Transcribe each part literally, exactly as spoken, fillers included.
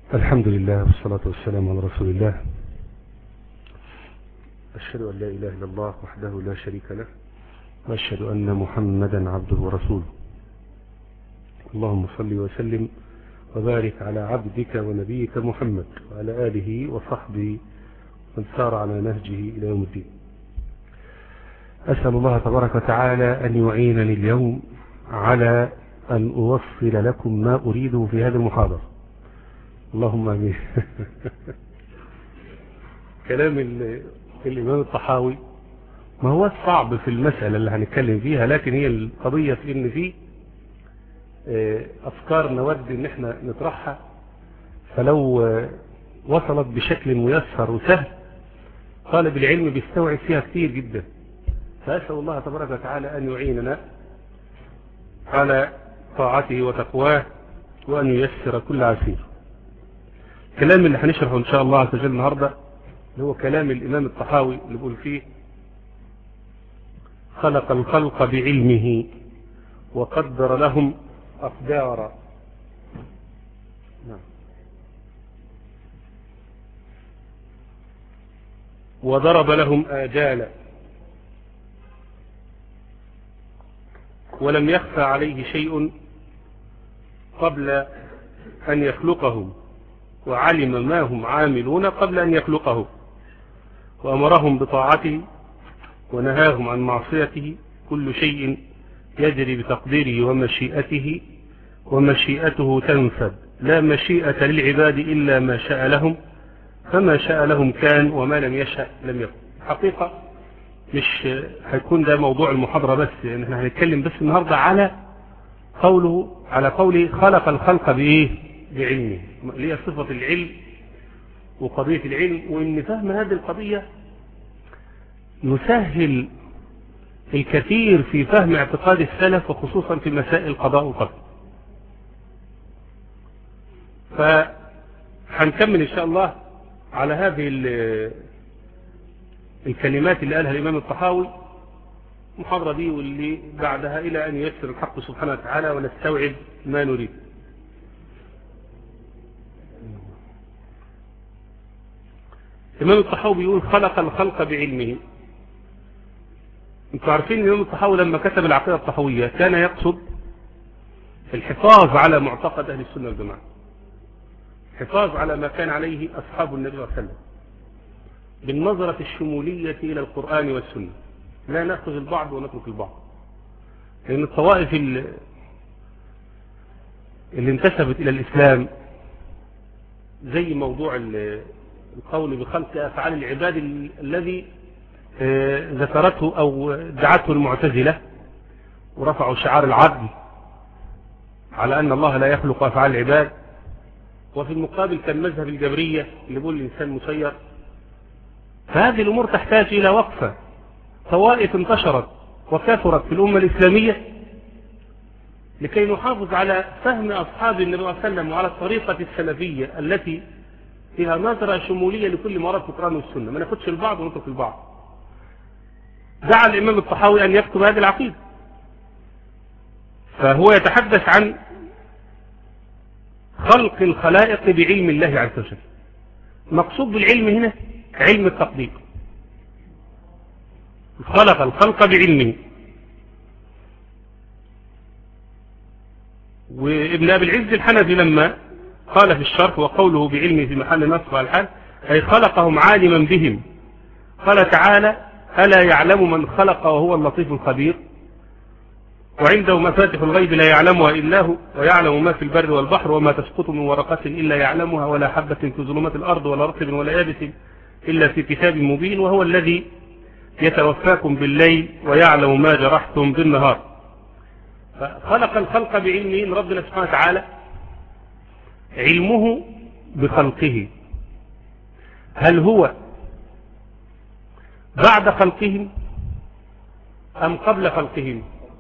الحمد لله والصلاة والسلام على رسول الله. أشهد أن لا إله إلا الله وحده لا شريك له، وأشهد أن محمدا عبده ورسوله. اللهم صل وسلم وبارك على عبدك ونبيك محمد وعلى آله وصحبه من سار على نهجه إلى يوم الدين. أسأل الله تبارك وتعالى أن يعينني اليوم على أن أوصل لكم ما أريده في هذه المحاضرة. اللهم آمين. كلام الإمام الطحاوي ما هو صعب في المسألة اللي هنتكلم فيها، لكن هي القضية في إن في أفكار نود إن احنا نطرحها، فلو وصلت بشكل ميسر وسهل طالب العلم بيستوعب فيها كتير جدا. فأسأل الله تبارك وتعالى أن يعيننا على طاعته وتقواه وأن ييسر كل عسير. الكلام اللي هنشرحه إن شاء الله عز وجل النهاردة اللي هو كلام الإمام الطحاوي اللي بيقول فيه: خلق الخلق بعلمه وقدر لهم أقدارا. نعم. وضرب لهم آجالا، ولم يخفى عليه شيء قبل أن يخلقهم، وعلم ما هم عاملون قبل أن يخلقه، وأمرهم بطاعته ونهاهم عن معصيته. كل شيء يجري بتقديره ومشيئته، ومشيئته تنفذ، لا مشيئة للعباد إلا ما شاء لهم، فما شاء لهم كان وما لم يشاء لم يكن. حقيقة مش هيكون ده موضوع المحاضرة بس، يعني احنا هنتكلم بس النهاردة على قوله على قوله خلق الخلق بإيه؟ بعلمه، اللي هي صفة العلم وقضية العلم. وإن فهم هذه القضية نسهل الكثير في فهم اعتقاد السلف، وخصوصا في مسائل القضاء والقدر. فهنكمل إن شاء الله على هذه الكلمات اللي قالها الإمام الطحاوي المحاضرة دي واللي بعدها، إلى أن ييسر الحق سبحانه وتعالى ونستوعب ما نريد. الإمام الطحاوي بيقول: خلق الخلق بعلمه. انتوا عارفين الإمام الطحاوي لما كتب العقيدة الطحاوية كان يقصد الحفاظ على معتقد أهل السنة والجماعة، الحفاظ على ما كان عليه أصحاب النبي صلى الله عليه وسلم بالنظرة الشمولية إلى القرآن والسنة، لا نأخذ البعض ونترك البعض. لأن الطوائف اللي انتسبت إلى الإسلام زي موضوع القول بخلق أفعال العباد الذي ذكرته أو دعته المعتزلة، ورفعوا شعار العدل على أن الله لا يخلق أفعال العباد. وفي المقابل كان مذهب الجبرية اللي بيقول الإنسان مسير. فهذه الأمور تحتاج إلى وقفة. طوائف انتشرت وكثرت في الأمة الإسلامية لكي نحافظ على فهم أصحاب النبي صلى الله عليه وسلم وعلى الطريقة السلفية التي فيها نظرة شمولية لكل مراد في القرآن والسنة، ما ناخدش البعض ونترك البعض. دعا الإمام الطحاوي أن يكتب هذه العقيدة، فهو يتحدث عن خلق الخلائق بعلم الله عز وجل. مقصود بالعلم هنا علم التقدير. خلق الخلق بعلمه. وابن أبي العز الحنفي لما قال في الشرح: وقوله بعلمه في محل نصب على الحال، أي خلقهم عالما بهم. قال تعالى: ألا يعلم من خلق وهو اللطيف الخبير، وعنده مفاتح الغيب لا يعلمها إلا هو، ويعلم ما في البر والبحر، وما تسقط من ورقة إلا يعلمها، ولا حبة في ظلمات الأرض ولا رطب ولا يابس إلا في كتاب مبين، وهو الذي يتوفاكم بالليل ويعلم ما جرحتم بالنهار. فخلق الخلق بعلمه. من ربنا سبحانه وتعالى علمه بخلقه، هل هو بعد خلقهم أم قبل خلقهم؟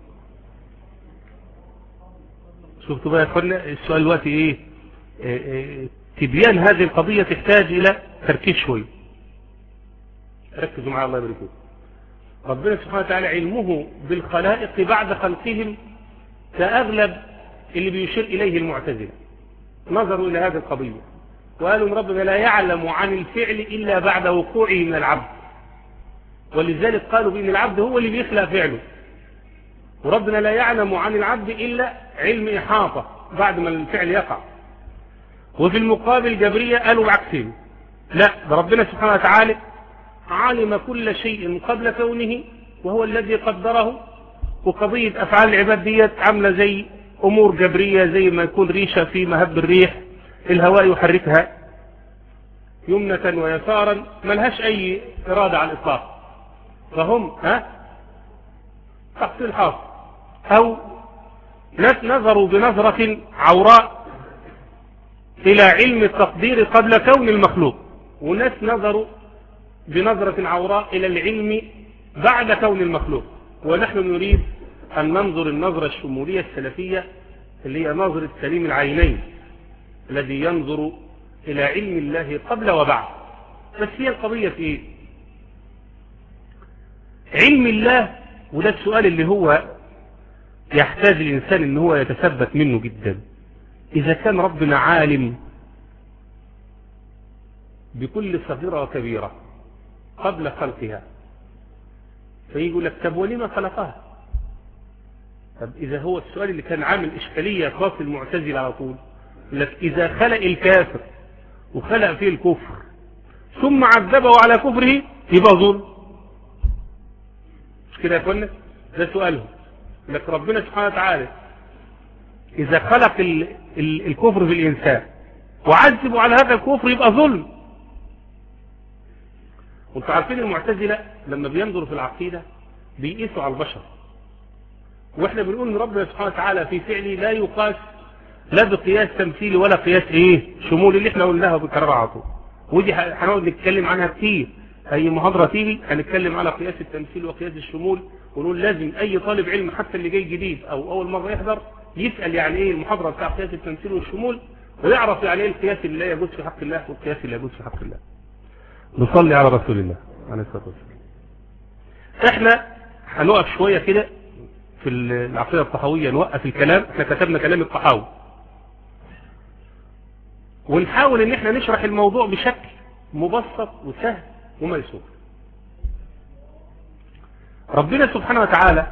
شفتوا بقى يا اخوانا السؤال دلوقتي ايه؟ إيه, إيه تبيان هذه القضية تحتاج إلى تركيز شوي. ركزوا معي الله يبارك فيكم. ربنا سبحانه وتعالى علمه بالخلائق بعد خلقهم كأغلب اللي بيشير إليه المعتزلة. نظروا إلى هذه القضية وقالوا ان ربنا لا يعلم عن الفعل إلا بعد وقوعه من العبد، ولذلك قالوا بأن العبد هو اللي بيخلق فعله، وربنا لا يعلم عن العبد إلا علم إحاطة بعد ما الفعل يقع. وفي المقابل جبرية قالوا بعكسين، لا ده ربنا سبحانه وتعالى علم كل شيء قبل كونه وهو الذي قدره. وقضية أفعال العباد ديت عاملة زي أمور جبرية، زي ما يكون ريشة في مهب الريح الهواء يحركها يمنة ويسارا، ملهاش أي إرادة على الإطلاق، فهم ها تحصيل حاصل. أو ناس نظروا بنظرة عوراء إلى علم التقدير قبل كون المخلوق، وناس نظروا بنظرة عوراء إلى العلم بعد كون المخلوق. ونحن نريد أن ننظر النظرة الشمولية السلفية اللي هي نظرة سليم العينين الذي ينظر إلى علم الله قبل وبعد. بس هي القضية في إيه؟ علم الله، وده السؤال اللي هو يحتاج الإنسان إن هو يتثبت منه جدا. إذا كان ربنا عالم بكل صغيرة وكبيرة قبل خلقها، فيقول لك طب ولما خلقها؟ طب إذا هو السؤال اللي كان عامل إشكالية خاص المعتزلة على طول، لك إذا خلق الكافر وخلق فيه الكفر ثم عذبه على كفره يبقى ظلم، مش كده يا اخوانا؟ ده سؤالهم. لك ربنا سبحانه وتعالى إذا خلق ال ال الكفر في الإنسان وعذبه على هذا الكفر يبقى ظلم. وانتم عارفين المعتزلة لما بينظروا في العقيدة بيقيسوا على البشر، واحنا بنقول ان ربنا سبحانه وتعالى في فعله لا يقاس لا بقياس تمثيلي ولا قياس ايه شمولي اللي احنا قلناها بكرر على طول، ودي هنقعد نتكلم عنها كتير. اي محاضرة تيجي هنتكلم على قياس التمثيل وقياس الشمول، ونقول لازم اي طالب علم حتى اللي جاي جديد او اول مرة يحضر يسأل يعني ايه المحاضرة بتاع قياس التمثيل والشمول، ويعرف يعني ايه القياس اللي لا يجوز في حق الله والقياس اللي يجوز في حق الله. نصلي على رسول الله عليه الصلاة والسلام. احنا هنقف شوية كده في العقيدة الطحاوية، نوقف الكلام، احنا كتبنا كلام الطحاوي ونحاول ان احنا نشرح الموضوع بشكل مبسط وسهل وميسور. ربنا سبحانه وتعالى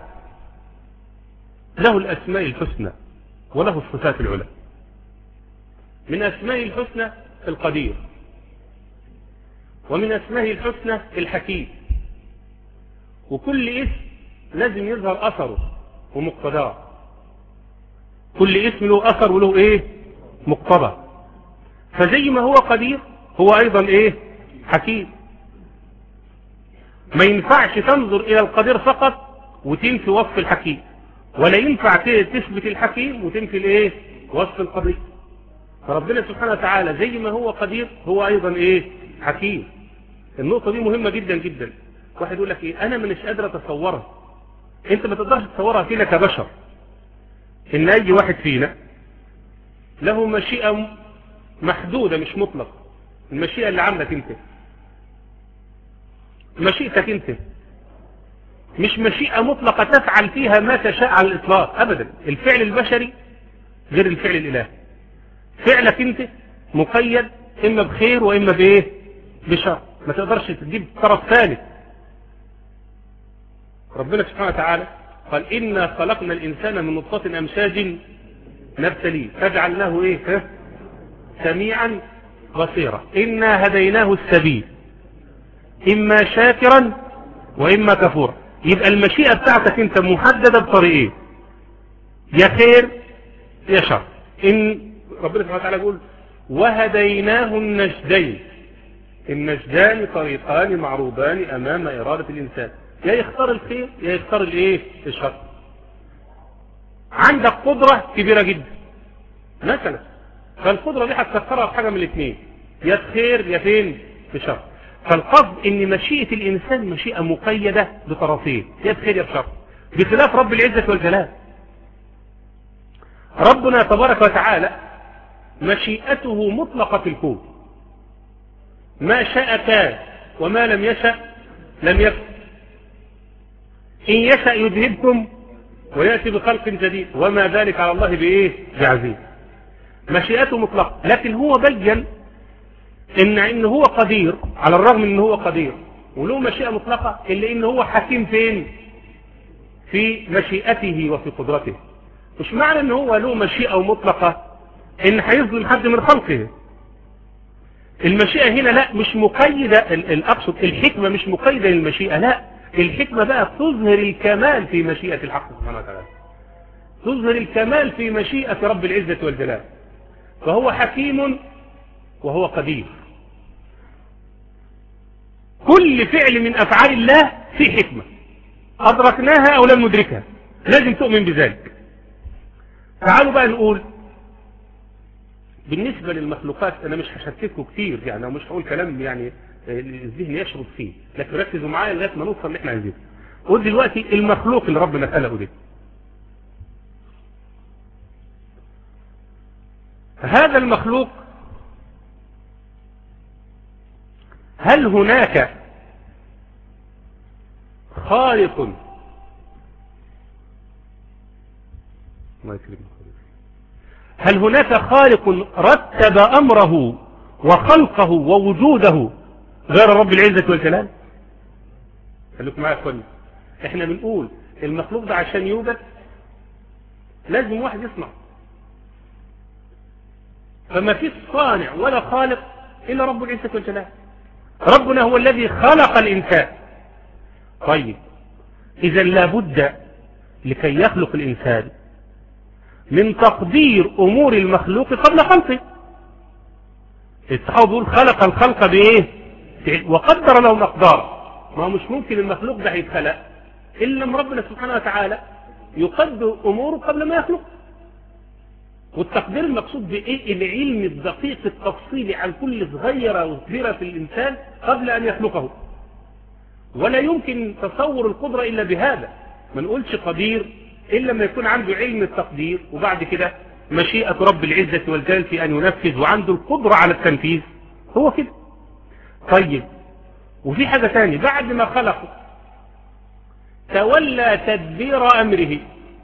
له الاسماء الحسنى وله الصفات العلى. من اسماء الحسنى القدير، ومن اسماء الحسنى الحكيم، وكل اسم لازم يظهر اثره ومقتضاه، كل اسم له اثر وله ايه مقتضى. فزي ما هو قدير هو ايضا ايه حكيم. ما ينفعش تنظر الى القدير فقط وتنفي وصف الحكيم، ولا ينفع تثبت الحكيم وتنفي الايه وصف القدير. فربنا سبحانه وتعالى زي ما هو قدير هو ايضا ايه حكيم. النقطة دي مهمة جدا جدا. واحد يقول لك ايه انا مش قادر اتصورها، انت ما تقدرش تصورها فينا كبشر، ان اي واحد فينا له مشيئة محدودة مش مطلق. المشيئة اللي عندك انت، مشيئتك انت مش مشيئة مطلقة تفعل فيها ما تشاء على الاطلاق ابدا. الفعل البشري غير الفعل الالهي. فعلك انت مقيد اما بخير واما بايه بشر، ما تقدرش تجيب طرف ثالث. ربنا سبحانه وتعالى قال إنا خلقنا الإنسان من نطفة أمشاج نبتليه فجعلناه إيه سميعا بصيرا إنا هديناه السبيل إما شاكرا وإما كفورا. يبقى المشيئة بتاعتك أنت محددة بطريقين، يا خير يا شر. إن ربنا سبحانه وتعالى يقول وهديناه النجدين، النجدان طريقان معروضان أمام إرادة الإنسان، يا يختار الخير يا يختار الايه الشر. عندك قدرة كبيرة جدا مثلا، فالقدرة دي هتسخرها في حاجة من الاثنين، يا خير يا فين في شر. فالقصد ان مشيئة الانسان مشيئة مقيدة بطرفين، يا خير يا شر، بخلاف رب العزة والجلال. ربنا تبارك وتعالى مشيئته مطلقة في الكون، ما شاء كان وما لم يشاء لم يكن. إن يشأ يذهبكم ويأتي بخلق جديد وما ذلك على الله بإيه بعزيز. مشيئته مطلقة، لكن هو بين ان ان هو قدير، على الرغم من ان هو قدير وله مشيئة مطلقة، الا ان هو حكيم فين؟ في مشيئته وفي قدرته. مش معنى ان هو له مشيئة مطلقة ان هيظلم حد من خلقه. المشيئة هنا لا مش مقيدة، الاقصد الحكمة مش مقيدة للمشيئة، لا الحكمة بقى تظهر الكمال في مشيئة الحق سبحانه وتعالى، تظهر الكمال في مشيئة رب العزة والجلال. فهو حكيم وهو قدير. كل فعل من أفعال الله في حكمة أدركناها أو لم ندركها، لازم تؤمن بذلك. تعالوا بقى نقول بالنسبة للمخلوقات، أنا مش هشتتكم كتير يعني، مش هقول كلام يعني الذهن يشرب فيه، لكن ركزوا معايا لغاية ما نوصل اللي احنا عايزينه. قول دلوقتي المخلوق اللي ربنا خلقه ده، هذا المخلوق هل هناك خالق هل هناك خالق رتب أمره وخلقه ووجوده غير رب العزة والجلال؟ خليكم معايا يا اخواني، احنا بنقول المخلوق ده عشان يوجد لازم واحد يصنع، فما فيش صانع ولا خالق إلا رب العزة والجلال. ربنا هو الذي خلق الإنسان. طيب إذا لابد لكي يخلق الإنسان من تقدير أمور المخلوق قبل خلقه. الصحابة بيقول خلق الخلق بإيه؟ وقدر له مقدار. ما هو مش ممكن المخلوق ده يتخلق إلا لما ربنا سبحانه وتعالى يقدر أموره قبل ما يخلق. والتقدير المقصود بإيه؟ العلم الدقيق التفصيلي عن كل صغيرة وكبيرة في الإنسان قبل أن يخلقه. ولا يمكن تصور القدرة إلا بهذا. ما نقولش قدير إلا لما يكون عنده علم التقدير، وبعد كده مشيئة رب العزة والجلال في أن ينفذ، وعنده القدرة على التنفيذ. هو كده. طيب وفي حاجة ثانية، بعد ما خلقه تولى تدبير أمره،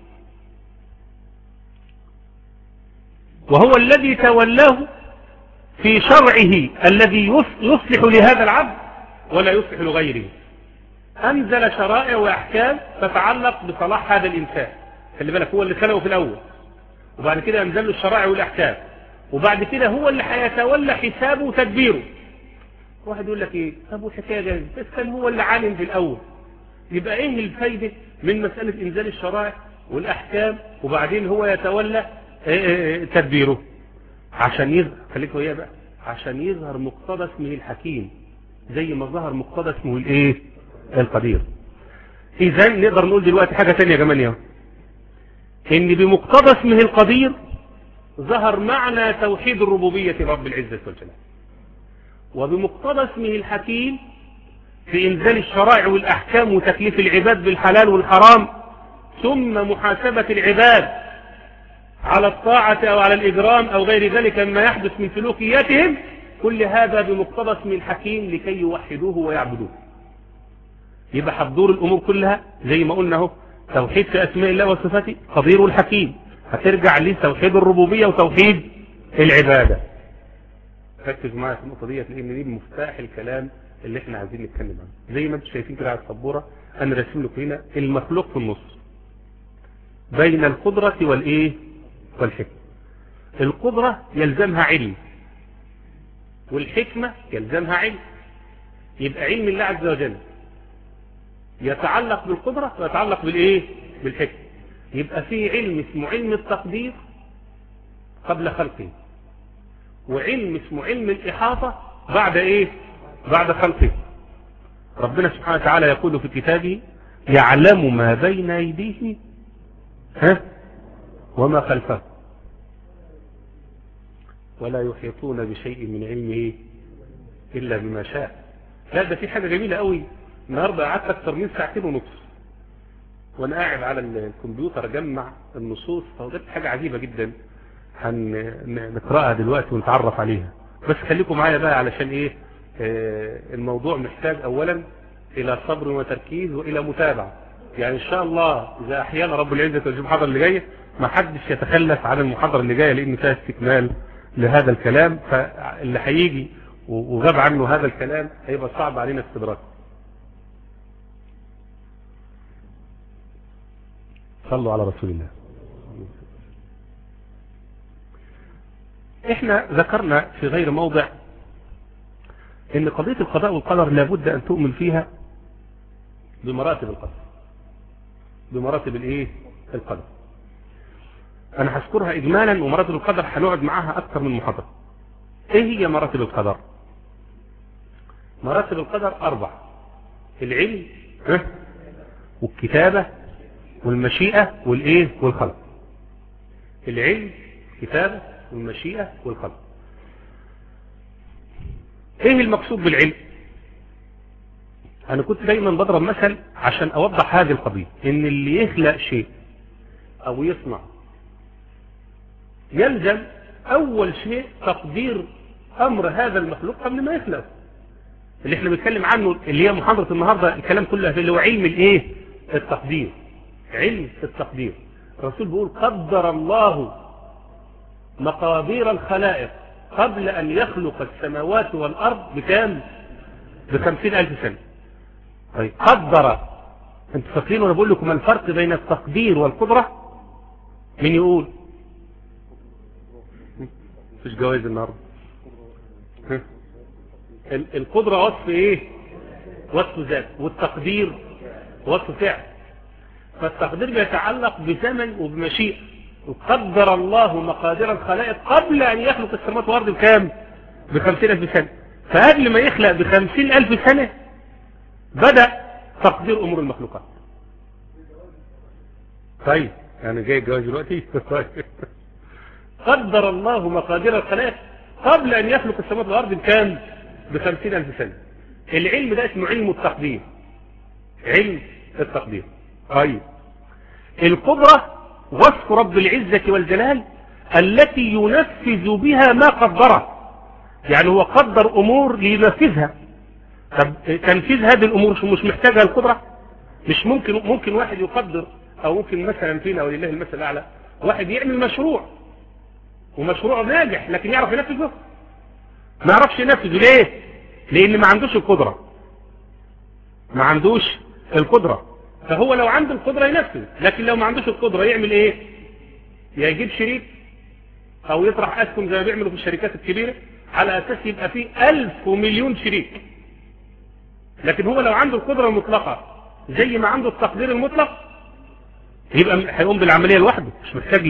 وهو الذي تولاه في شرعه الذي يصلح لهذا العبد ولا يصلح لغيره. أنزل شرائع وأحكام تتعلق بصلاح هذا الإنسان. خلي بالك، هو اللي خلقه في الأول، وبعد كده أنزل له الشرائع والأحكام، وبعد كده هو اللي هيتولى حسابه وتدبيره. واحد يقول لك إيه؟ طب والحكاية جاهزة، بس كان هو اللي عالم في الأول. يبقى إيه الفايدة من مسألة إنزال الشرائع والأحكام وبعدين هو يتولى تدبيره؟ عشان يظهر، خليك وياه بقى، عشان يظهر مقتضى اسمه الحكيم زي ما ظهر مقتضى اسمه الايه؟ القدير. اذا نقدر نقول دلوقتي حاجة تانية كمان يا ان بمقتضى اسمه القدير ظهر معنى توحيد الربوبية رب العزة والجلال، وبمقتضى اسمه الحكيم في انزال الشرائع والاحكام وتكليف العباد بالحلال والحرام، ثم محاسبة العباد على الطاعة أو على الإجرام أو غير ذلك مما يحدث من سلوكياتهم. كل هذا بمقتضى اسم الحكيم لكي يوحدوه ويعبدوه. يبقى حضور الأمور كلها زي ما قلنا اهو، توحيد في أسماء الله وصفاته قدير الحكيم، هترجع ليه توحيد الربوبية وتوحيد العبادة. ركز معايا في النقطة ديت لأن دي مفتاح الكلام اللي احنا عايزين نتكلم عنه. زي ما انتم شايفين كده على السبورة أنا راسم لكم هنا المخلوق في النص بين القدرة والإيه؟ والحكمة. القدرة يلزمها علم، والحكمة يلزمها علم. يبقى علم الله عز وجل يتعلق بالقدرة ويتعلق بالإيه؟ بالحكمة. يبقى في علم اسمه علم التقدير قبل خلقه، وعلم اسمه علم الإحاطة بعد إيه؟ بعد خلقه. ربنا سبحانه وتعالى يقول في كتابه يعلم ما بين أيديه ها وما خلفه ولا يحيطون بشيء من علمه إلا بما شاء. لا ده في حاجة جميلة قوي. النهاردة قعدت أكثر من ساعتين ونص وأنا قاعد على الكمبيوتر أجمع النصوص، فوجدت حاجة عجيبة جدا هنقرأها دلوقتي ونتعرف عليها. بس خليكم معايا بقى علشان إيه؟ آه الموضوع محتاج أولا إلى صبر وتركيز وإلى متابعة. يعني إن شاء الله إذا أحيانا رب العزة والجل المحاضرة اللي جاية ما حدش يتخلف عن المحاضرة اللي جاية، لأن فيها استكمال لهذا الكلام. فاللي هيجي وغاب عنه هذا الكلام هيبقى صعب علينا استدراكه. صلوا على رسول الله. احنا ذكرنا في غير موضع ان قضية القضاء والقدر لابد ان تؤمن فيها بمراتب القدر، بمراتب الايه القدر. انا هذكرها اجمالا، ومراتب القدر هنقعد معاها اكثر من محاضرة. ايه هي مراتب القدر؟ مراتب القدر اربع: العلم والكتابة والمشيئة والايه والخلق. العلم، الكتابة والمشيئة والخلق. ايه المقصود بالعلم؟ انا كنت دايما بضرب مثل عشان اوضح هذه القضية، ان اللي يخلق شيء او يصنع يلزم اول شيء تقدير امر هذا المخلوق قبل ما يخلق، اللي احنا بنتكلم عنه اللي هي محاضرة النهاردة الكلام كله اللي هو علم الايه التقدير. علم التقدير. الرسول بيقول قدر الله مقادير الخلائق قبل ان يخلق السماوات والارض بكام؟ بخمسين الف سنة. طيب قدر، انتوا فاكرين وانا بقول لكم الفرق بين التقدير والقدرة؟ مين يقول؟ مفيش جوائز النهارده. القدرة وصف ايه؟ وصف ذات، والتقدير وصف فعل. فالتقدير بيتعلق بزمن وبمشيئة. وقدر الله مقادير الخلائق قبل ان يخلق السماوات والارض بكام؟ بخمسين الف سنة. فقبل ما يخلق بخمسين الف سنة بدأ تقدير امور المخلوقات. طيب يعني جاي الجواز دلوقتي. قدر الله مقادير الخلائق قبل ان يخلق السماوات والارض بكام؟ بخمسين الف سنة. العلم ده اسمه علم التقدير. علم التقدير. طيب القدرة وصف رب العزة والجلال التي ينفذ بها ما قدره، يعني هو قدر امور لينفذها. طب تنفيذ هذه الامور مش محتاجها القدرة؟ مش ممكن ممكن واحد يقدر، او ممكن مثلا فينا ولله المثل الاعلى واحد يعمل مشروع ومشروع ناجح لكن يعرف ينفذه؟ ما يعرفش ينفذه. ليه؟ لان ما عندوش القدرة. ما عندوش القدرة. فهو لو عنده القدرة ينفذ، لكن لو ما عندوش القدرة يعمل ايه؟ يجيب شريك او يطرح اسهم زي ما بيعملوا في الشركات الكبيرة على اساس يبقى فيه الف ومليون شريك. لكن هو لو عنده القدرة المطلقة زي ما عنده التقدير المطلق يبقى هيقوم بالعملية لوحده، مش محتاج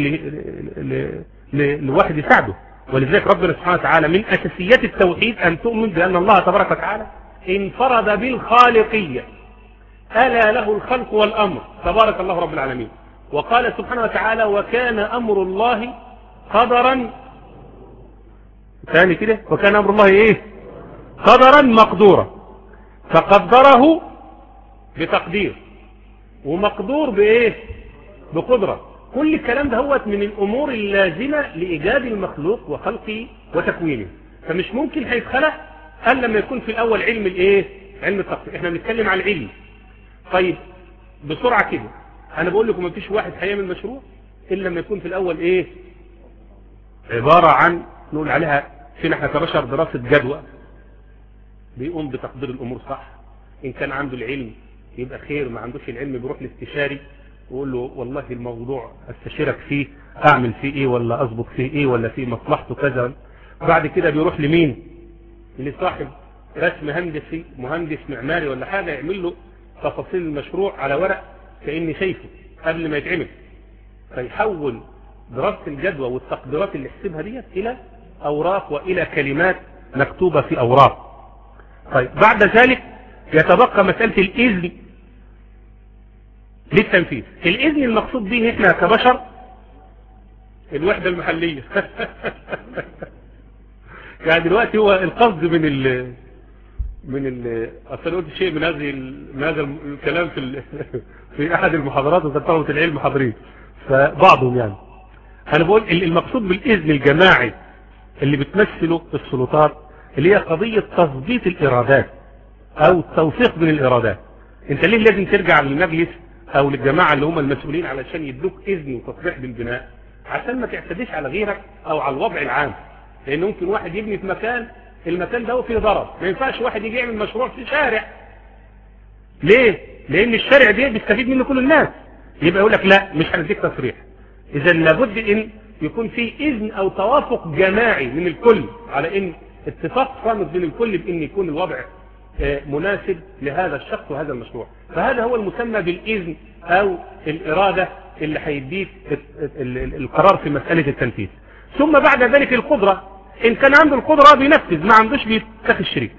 لواحد يساعده. ولذلك ربنا سبحانه وتعالى من اساسيات التوحيد ان تؤمن بان الله تبارك وتعالى انفرد بالخالقية، ألا له الخلق والأمر، تبارك الله رب العالمين. وقال سبحانه وتعالى وكان أمر الله قدرا، ثاني كده، وكان أمر الله إيه؟ قدرا مقدورا. فقدره بتقدير، ومقدور بإيه؟ بقدرة. كل الكلام ده هو من الأمور اللازمة لإيجاد المخلوق وخلقه وتكوينه. فمش ممكن هيتخلق ألا لما يكون في الأول علم الإيه؟ علم التقدير. إحنا بنتكلم عن العلم. طيب بسرعة كده انا بقول لكم مفيش واحد هيعمل مشروع الا لما يكون في الاول ايه؟ عبارة عن نقول عليها فينا احنا كبشر دراسة جدوى، بيقوم بتقدير الامور صح. ان كان عنده العلم يبقى خير، ما عندوش العلم بيروح لاستشاري ويقول له والله الموضوع استشيرك فيه اعمل فيه ايه ولا اضبط فيه ايه ولا فيه مصلحته كذا. بعد كده بيروح لمين؟ لصاحب رسم هندسي، مهندس معماري ولا حاجة، يعمل له تفاصيل المشروع على ورق كأني شايفه قبل ما يتعمل. فيحول دراسة الجدوى والتقديرات اللي حسبها ديت الى اوراق والى كلمات مكتوبة في اوراق. طيب بعد ذلك يتبقى مسألة الاذن للتنفيذ. الاذن المقصود به احنا كبشر الوحدة المحلية. يعني دلوقتي هو القصد من ال من ال اصل قلت شيء من هذه من هذا الكلام في في احد المحاضرات وكان طلبة العلم حاضرين فبعضهم، يعني انا بقول المقصود بالاذن الجماعي اللي بتمثله السلطات اللي هي قضية تظبيط الارادات او التوفيق بين الارادات. انت ليه لازم ترجع للمجلس او للجماعة اللي هم المسؤولين علشان يدوك اذن وتصريح بالبناء؟ عشان ما تعتديش على غيرك او على الوضع العام. لان ممكن واحد يبني في مكان المكان ده فيه ضرر، ما ينفعش واحد يجي يعمل مشروع في شارع. ليه؟ لان الشارع ده بيستفيد منه كل الناس، يبقى يقول لك لا مش هنديك تصريح. اذا لابد ان يكون في اذن او توافق جماعي من الكل على ان اتفاق صامت بين الكل بان يكون الوضع مناسب لهذا الشخص وهذا المشروع. فهذا هو المسمى بالاذن او الاراده اللي هيديك القرار في مساله التنفيذ. ثم بعد ذلك القدره، ان كان عنده القدره بينفذ، ما عندوش بيتخذ شريك.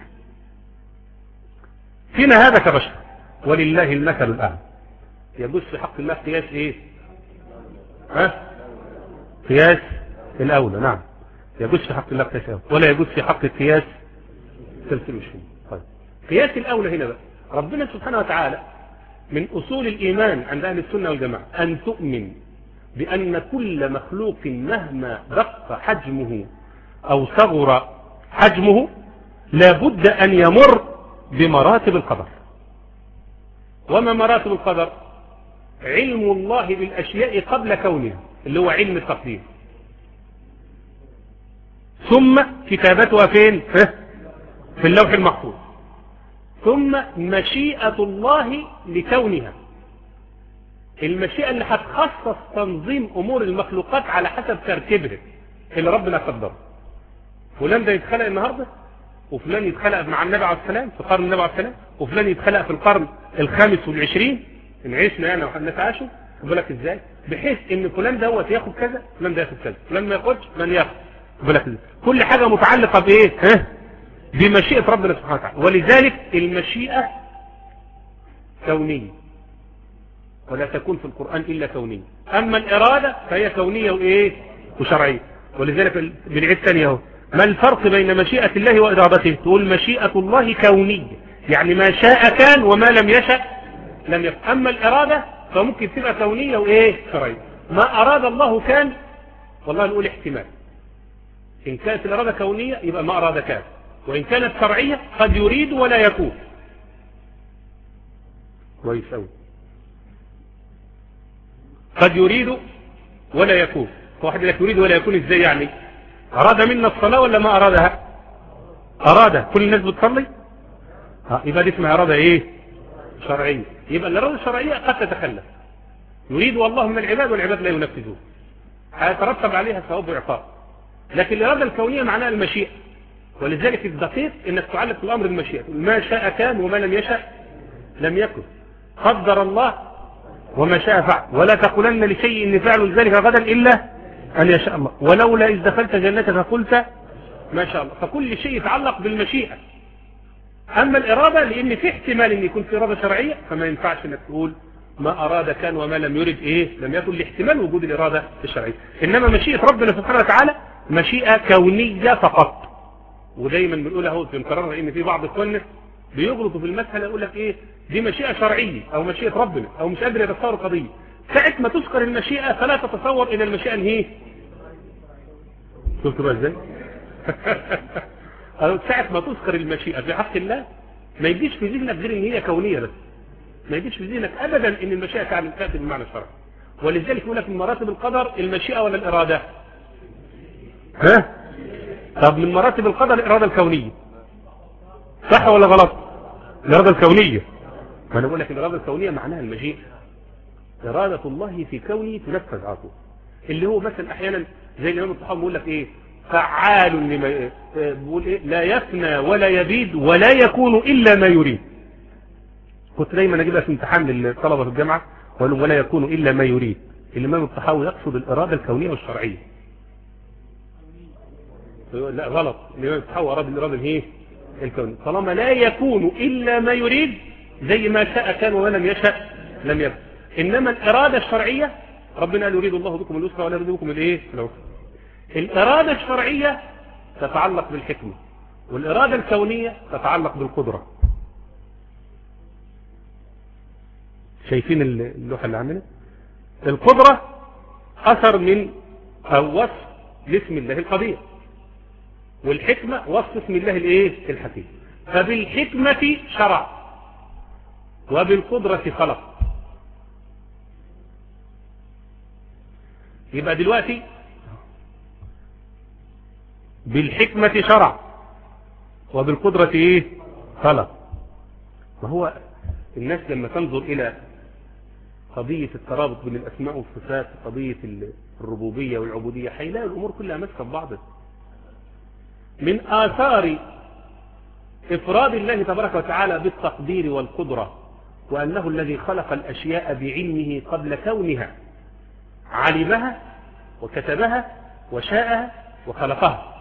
فينا هذا كبشر ولله المثل الاعلى. يجوز في حق الله قياس ايه؟ ها؟ قياس الاولى. نعم يجوز في حق الله قياس الاولى، ولا يجوز في حق القياس سلسل الشيء. طيب قياس الاولى هنا بقى، ربنا سبحانه وتعالى من اصول الايمان عند اهل السنه والجماعه ان تؤمن بان كل مخلوق مهما دق حجمه او صغر حجمه لابد ان يمر بمراتب القدر. وما مراتب القدر؟ علم الله بالاشياء قبل كونها، اللي هو علم التقدير، ثم كتابتها فين؟ في اللوح المحفوظ، ثم مشيئة الله لكونها، المشيئة اللي هتخصص تنظيم امور المخلوقات على حسب ترتيبها اللي ربنا قدره. فلان ده يتخلق النهارده، وفلان يتخلق مع النبي عليه السلام في قرن النبي عليه السلام، وفلان يتخلق في القرن الخامس والعشرين ان عشنا يعني والناس عاشوا. يقول لك ازاي؟ بحيث ان فلان دوت ياخد كذا، فلان ده ياخد كذا، فلان ما ياخدش، فلان ياخد. يقول لك كل حاجه متعلقه بايه؟ ها؟ بمشيئه ربنا سبحانه وتعالى. ولذلك المشيئه كونيه، ولا تكون في القران الا كونيه. اما الاراده فهي كونيه وايه؟ وشرعيه. ولذلك بالعيد ثانيه اهو، ما الفرق بين مشيئه الله وارادته؟ تقول مشيئه الله كونيه، يعني ما شاء كان وما لم يشأ لم يكن. اما الاراده فممكن تبقى كونيه وايه؟ شرعيه. ما اراد الله كان، والله نقول احتمال. ان كانت الاراده كونيه يبقى ما اراد كان، وان كانت شرعيه قد يريد ولا يكون. كويس قوي. قد يريد ولا يكون. واحد لك يريد ولا يكون ازاي يعني؟ اراد منا الصلاه ولا ما ارادها؟ اراد. كل الناس بتصلي؟ ها يبقى دي اسمها اراده ايه؟ شرعيه. يبقى الاراده الشرعيه قد تتخلف، يريد الله من العباد والعباد لا ينفذون، هيترتب عليها ثواب وعقاب. لكن الاراده الكونيه معناها المشيئه. ولذلك الدقيق انك تعلق الامر بالمشيئه، ما شاء كان وما لم يشاء لم يكن. قدر الله وما شاء فعل، ولا تقولن لشيء اني فاعل ذلك غدا الا ان يشاء الله، ولولا اذ دخلت جنتك قلت ما شاء الله. فكل شيء يتعلق بالمشيئه. اما الاراده لان في احتمال ان يكون في اراده شرعيه، فما ينفعش انك تقول ما اراد كان وما لم يرد ايه لم يكن، لاحتمال وجود الاراده الشرعيه. انما مشيئه ربنا سبحانه وتعالى مشيئه كونيه فقط. ودايما بنقول اهو بنكررها ان في بعض اخواننا بيغلطوا في المساله، يقول لك ايه دي مشيئه شرعيه او مشيئه ربنا او مش قادر يتصور قضيه. ساعه ما تذكر المشيئه فلا تتصور الى المشيئه ان هي شفتوا بقى ازاي؟ ساعه ما تذكر المشيئه في حق الله ما يجيش في ذهنك غير ان هي كونيه بس، ما يجيش في ذهنك ابدا ان المشيئه تاتي بالمعنى الشرعي. ولذلك يقول لك من مراتب القدر المشيئه ولا الاراده؟ ها؟ طب من مراتب القدر الاراده الكونيه، صح ولا غلط؟ الاراده الكونيه. ما انا بقول لك الاراده الكونيه معناها المشيئه، اراده الله في كونه تنفذ على طول. اللي هو مثلا احيانا زي الامام الطحاوي بيقول لك ايه فعال لما بيقول ايه لا يفنى ولا يبيد ولا يكون الا ما يريد. كنت دايما اجيبها في امتحان للطلبه في الجامعه ولا ولا يكون الا ما يريد. الامام الطحاوي يقصد الاراده الكونيه والشرعيه. لا غلط، الامام الطحاوي اراد الاراده الايه الكونيه. طالما لا يكون الا ما يريد زي ما شاء كان وما لم يشاء لم يكن. انما الاراده الشرعيه ربنا قال يريد الله بكم اليسر ولا يريد بكم الايه العسر. الاراده الشرعيه تتعلق بالحكمه، والاراده الكونيه تتعلق بالقدره. شايفين اللوحه اللي عاملها؟ القدره اثر من او وصف لاسم الله القدير، والحكمه وصف اسم الله الايه الحكيم. فبالحكمه شرع وبالقدره خلق. يبقى دلوقتي بالحكمة شرع وبالقدرة ايه خلق. ما هو الناس لما تنظر الى قضية الترابط بين الاسماء والصفات وقضية الربوبية والعبودية هيلاقي الامور كلها ماسكة في بعضها. من آثار إفراد الله تبارك وتعالى بالتقدير والقدرة وأنه الذي خلق الأشياء بعلمه قبل كونها، علمها وكتبها وشاءها وخلقها.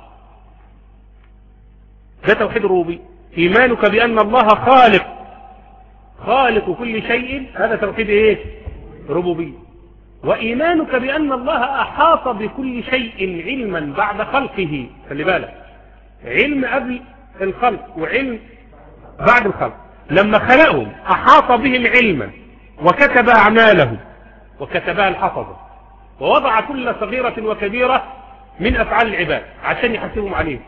ده توحيد الربوبية. إيمانك بأن الله خالق خالق كل شيء، هذا توحيد إيه؟ ربوبية. وإيمانك بأن الله أحاط بكل شيء علما بعد خلقه، خلي بالك، علم قبل الخلق وعلم بعد الخلق. لما خلقهم أحاط بهم علما وكتب أعمالهم وكتبها الحفظة ووضع كل صغيرة وكبيرة من أفعال العباد عشان يحاسبهم عليه.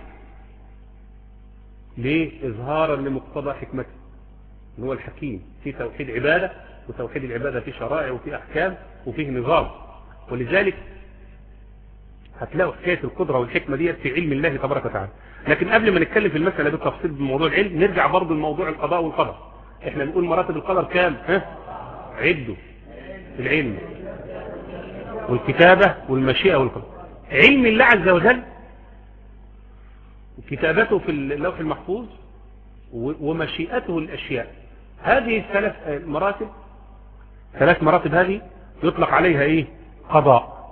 ليه؟ إظهارا لمقتضى حكمته، هو الحكيم. في توحيد عبادة، وتوحيد العبادة في شرائع وفي أحكام وفيه نظام. ولذلك هتلاقوا حكاية القدرة والحكمة دي في علم الله تبارك وتعالى. لكن قبل ما نتكلم في المسألة بالتفصيل بموضوع العلم، نرجع برضو لموضوع القضاء والقدر. احنا بنقول مراتب القدر كام؟ ها؟ عدوا. العلم والكتابة والمشيئة والقدر. علم الله عز وجل وكتابته في اللوح المحفوظ ومشيئته الأشياء، هذه الثلاث مراتب، ثلاث مراتب هذه يطلق عليها ايه؟ قضاء.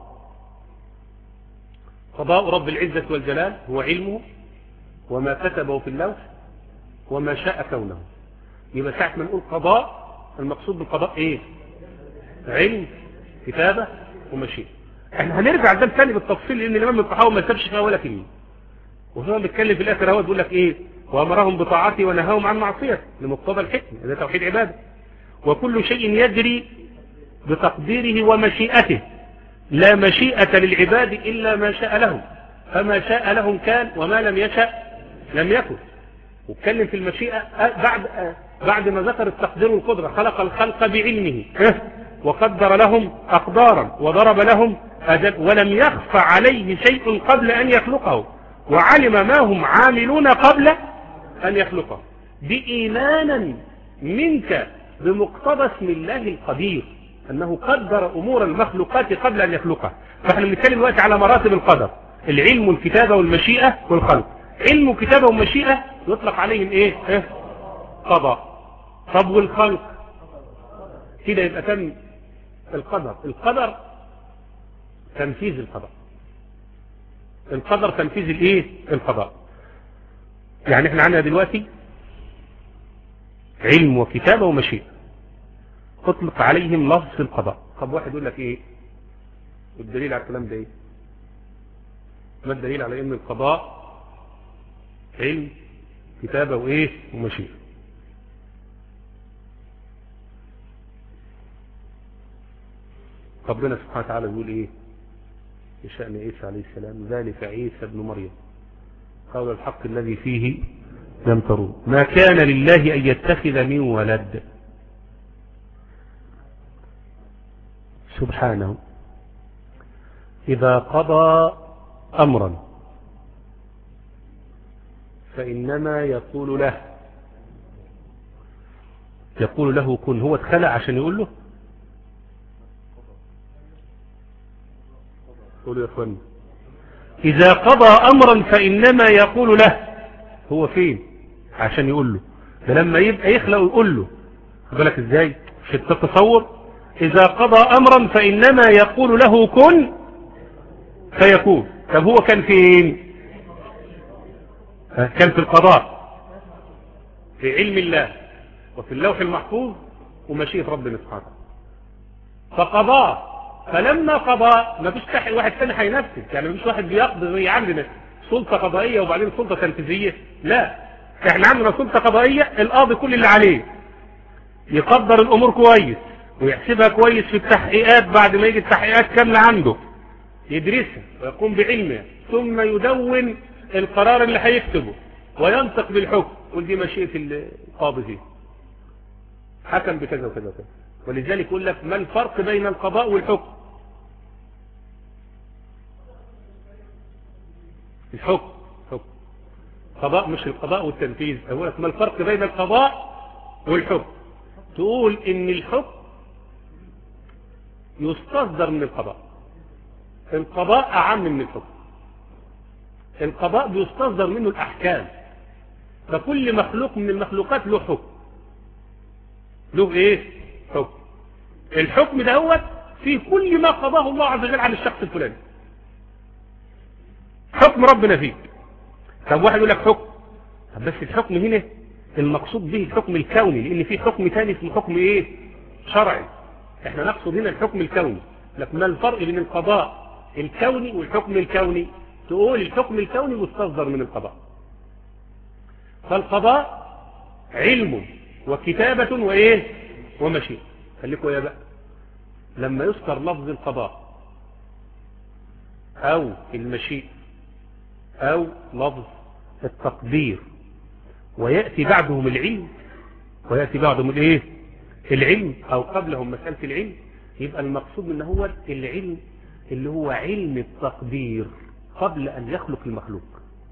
قضاء رب العزة والجلال هو علمه وما كتبه في اللوح وما شاء كونه. يبقى ساعة ما نقول قضاء، المقصود بالقضاء ايه؟ علم، كتابة، ومشيئة. احنا هنرجع ده ثاني بالتفصيل لان الامام الطحاوي ما سابش فيها ولا كلمه. وهو بيتكلم في الاخر هو بيقول لك ايه؟ وامرهم بطاعته ونهاهم عن معصيته لمقتضى الحكمه، ده توحيد عباده. وكل شيء يجري بتقديره ومشيئته، لا مشيئة للعباد إلا ما شاء لهم، فما شاء لهم كان وما لم يشاء لم يكن. واتكلم في المشيئة بعد بعد ما ذكر التقدير والقدرة. خلق الخلق بعلمه وقدر لهم أقدارا وضرب لهم أجل، ولم يخفى عليه شيء قبل أن يخلقه، وعلم ما هم عاملون قبل أن يخلقه. بإيمانا منك بمقتضى اسم الله القدير أنه قدر أمور المخلوقات قبل أن يخلقها. فاحنا بنتكلم دلوقتي على مراتب القدر: العلم والكتابة والمشيئة والخلق. علم وكتابة ومشيئة يطلق عليهم ايه؟ اه؟ قضاء. طب والخلق كده يبقى تم القدر. القدر تنفيذ القضاء. القدر تنفيذ الايه؟ القضاء. يعني احنا عندنا دلوقتي علم وكتابة ومشيئة، تطلق عليهم لفظ القضاء. طب واحد يقول لك ايه الدليل على الكلام ده؟ ايه ما الدليل على ان القضاء علم كتابة وايه ومشيئة؟ ربنا سبحانه وتعالى يقول ايه بشأن عيسى عليه السلام: ذلك عيسى ابن مريم قول الحق الذي فيه لم تروا ما كان لله ان يتخذ من ولد سبحانه إذا قضى أمرا فإنما يقول له يقول له كن. هو اتخلق عشان يقول له؟ قولوا يا أخواني، إذا قضى أمرا فإنما يقول له. هو فين عشان يقول له؟ ده لما يبقى يخلق ويقول له. بالك ازاي في التصور؟ إذا قضى أمرا فإنما يقول له كن فيكون. طب هو كان فين؟ كان في القضاء، في علم الله وفي اللوح المحفوظ ومشيئة ربنا سبحانه. فقضاه، فلما قضى ما فيش واحد ثاني هينفذ. يعني ما فيش واحد بيقضي زي عندنا سلطة قضائية وبعدين سلطة تنفيذية. لا، احنا عندنا سلطة قضائية، القاضي كل اللي عليه يقدر الأمور كويس ويحسبها كويس في التحقيقات. بعد ما يجي التحقيقات كاملة عنده يدرسها ويقوم بعلمها، ثم يدون القرار اللي هيكتبه وينطق بالحكم. ودي مشيئة القاضي فيه، حكم بكذا وكذا وكذا. ولذلك يقول لك ما الفرق بين القضاء والحكم؟ الحكم حكم قضاء مش القضاء والتنفيذ. أقول ما الفرق بين القضاء والحكم؟ تقول إن الحكم يستصدر من القضاء، القضاء أعم من الحكم. القضاء بيستصدر منه الأحكام، فكل مخلوق من المخلوقات له حكم، له إيه؟ حكم. الحكم ده هو في كل ما قضاه الله عز وجل عن الشخص الفلاني، حكم ربنا فيك. طب واحد يقول لك حكم، طب بس الحكم هنا المقصود به الحكم الكوني، لأن في حكم ثاني اسمه حكم إيه؟ شرعي. احنا نقصد هنا الحكم الكوني. لكن ما الفرق بين القضاء الكوني والحكم الكوني؟ تقول الحكم الكوني مستصدر من القضاء. فالقضاء علم وكتابة وإيه؟ ومشيئة. خليكوا يا بقى لما يذكر لفظ القضاء أو المشيئة أو لفظ التقدير ويأتي بعدهم العلم، ويأتي بعدهم الإيه؟ العلم، أو قبلهم مسألة العلم، يبقى المقصود منه هو العلم اللي هو علم التقدير قبل أن يخلق المخلوق.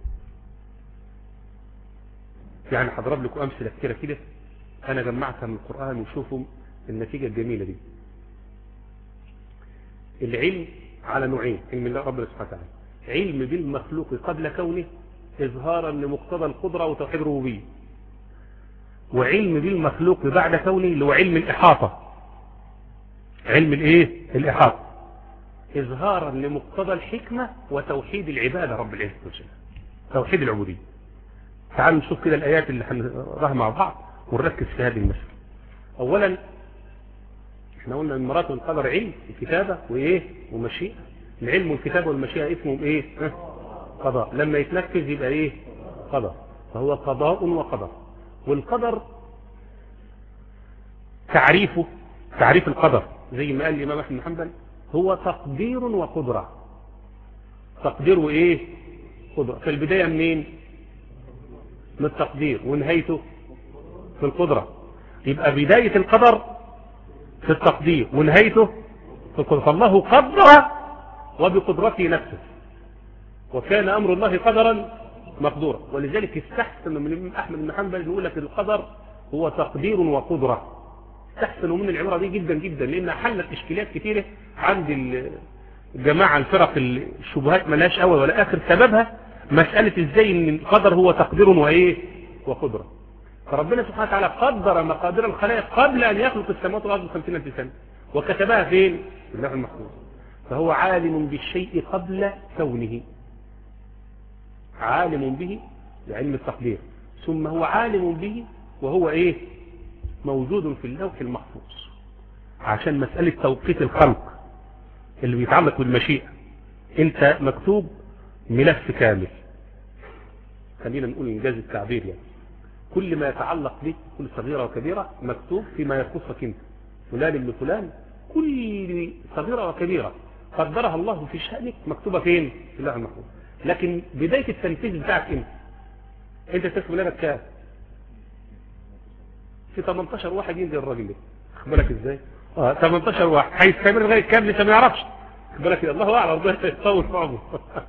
يعني هضرب لكم أمثلة كتيرة كده أنا جمعتها من القرآن وشوفوا النتيجة الجميلة دي. العلم على نوعين، علم الله ربنا سبحانه وتعالى، علم بالمخلوق قبل كونه إظهارا لمقتضى القدرة وتوحيد الربوبية، وعلم بالمخلوق بعد كونه اللي هو علم الإحاطة، علم الإيه؟ الإحاطة، إظهارا لمقتضى الحكمة وتوحيد العبادة رب العزة والجلال، توحيد العبودية. تعالوا نشوف كده الآيات اللي هنقراها مع بعض ونركز في هذه المسألة. أولا احنا قلنا ان مراتب القدر علم الكتابة وإيه؟ ومشيئة. العلم والكتابة والمشيئة اسمهم إيه؟ قضاء. لما يتنفذ يبقى إيه؟ قضاء. فهو قضاء وقدر. والقدر تعريفه، تعريف القدر زي ما قال الإمام أحمد بن حنبل هو تقدير وقدرة. تقدير وإيه؟ قدرة. فالبداية منين؟ من التقدير، ونهايته في القدرة. يبقى بداية القدر في التقدير ونهايته في القدرة. فالله قدر وبقدرته نفسه، وكان أمر الله قدرا مقدورا. ولذلك استحسن من الإمام أحمد بن حنبل يقول لك القدر هو تقدير وقدرة. استحسنوا من العبارة دي جدا جدا، لأنها حلت إشكاليات كثيرة عند الجماعة الفرق الشبهات ملاش أول ولا آخر. سببها مسألة إزاي إن القدر هو تقدير وإيه؟ وقدرة. فربنا سبحانه وتعالى قدر مقادير الخلائق قبل أن يخلق السماوات والأرض بخمسين ألف سنة، وكتبها فين؟ في اللوح المحفوظ. فهو عالم بالشيء قبل كونه، عالم به بعلم التقدير، ثم هو عالم به وهو إيه؟ موجود في اللوح المحفوظ. عشان مسألة توقيت الخلق اللي بيتعلق بالمشيئة، انت مكتوب ملف كامل، خلينا نقول انجاز التعبير، يعني كل ما يتعلق بك كل صغيرة وكبيرة مكتوب فيما يخصك انت، فلان ابن فلان، كل صغيرة وكبيرة قدرها الله في شأنك مكتوبة فين؟ في اللوح المحفوظ. لكن بداية التنفيذ بتاعك انت، انت تكتب لنا كام؟ في ثمانية عشر واحد ينزل الراجل ده، خد بالك ازاي؟ اه ثمانية عشر واحد هيستمر لغايه كام لسه ما يعرفش، خد بالك الله اعلم، ربنا يطول في عمره.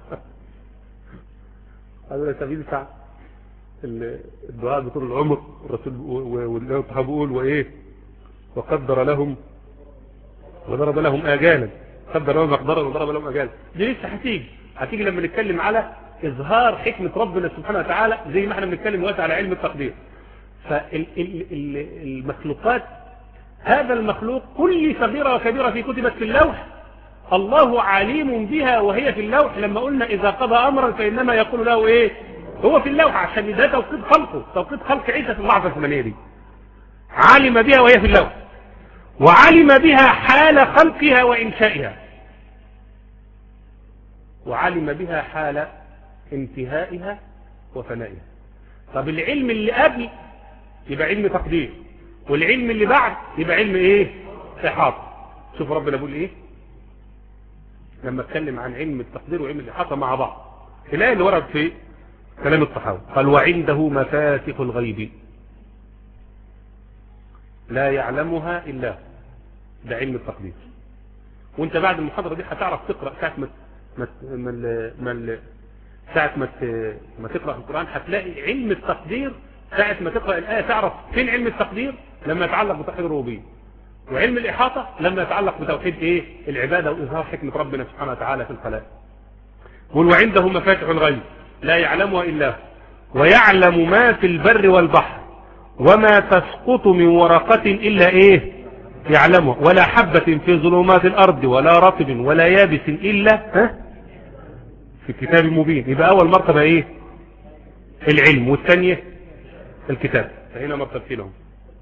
هذا سبيل بتاع الدعاء بطول العمر، الرسول والله بيقول وايه؟ وقدر لهم وضرب لهم اجالا، قدر لهم مقدارا وضرب لهم اجالا. دي لسه هتيجي هتيجي لما نتكلم على اظهار حكمه ربنا سبحانه وتعالى، زي ما احنا بنتكلم دلوقتي على علم التقدير. فالمخلوقات، هذا المخلوق كل صغيرة وكبيرة في كتبت في اللوح الله عليم بها وهي في اللوح. لما قلنا إذا قضى أمرا فإنما يقول له إيه؟ هو في اللوح، عشان ده توقيت خلقه، توقيت خلق عيسى في اللحظة الزمنية دي. علم بها وهي في اللوح، وعلم بها حال خلقها وإنشائها، وعلم بها حال انتهائها وفنائها. طب العلم اللي قبل يبقى علم تقدير، والعلم اللي بعد يبقى علم ايه؟ احاطه. شوف ربنا بيقول ايه لما اتكلم عن علم التقدير وعلم الاحاطه مع بعض. الايه اللي ورد في كلام الطحاوي قال وعنده مفاتح الغيب لا يعلمها الا هو، ده علم التقدير. وانت بعد المحاضره دي هتعرف تقرا ساعه ما ما ساعة ما ما تقرأ في القرآن هتلاقي علم التقدير. ساعة ما تقرأ الآية تعرف فين علم التقدير لما يتعلق بتوحيد الربوبية، وعلم الإحاطة لما يتعلق بتوحيد إيه العبادة وإظهار حكمة ربنا سبحانه وتعالى في الخلائق. قل وعنده مفاتح الغيب لا يعلمها إلا هو ويعلم ما في البر والبحر وما تسقط من ورقة إلا إيه يعلمها ولا حبة في ظلمات الأرض ولا رطب ولا يابس إلا ها في كتاب مبين. يبقى أول مرتبة إيه العلم، والثانية الكتاب. فهنا مرتبتين لهم.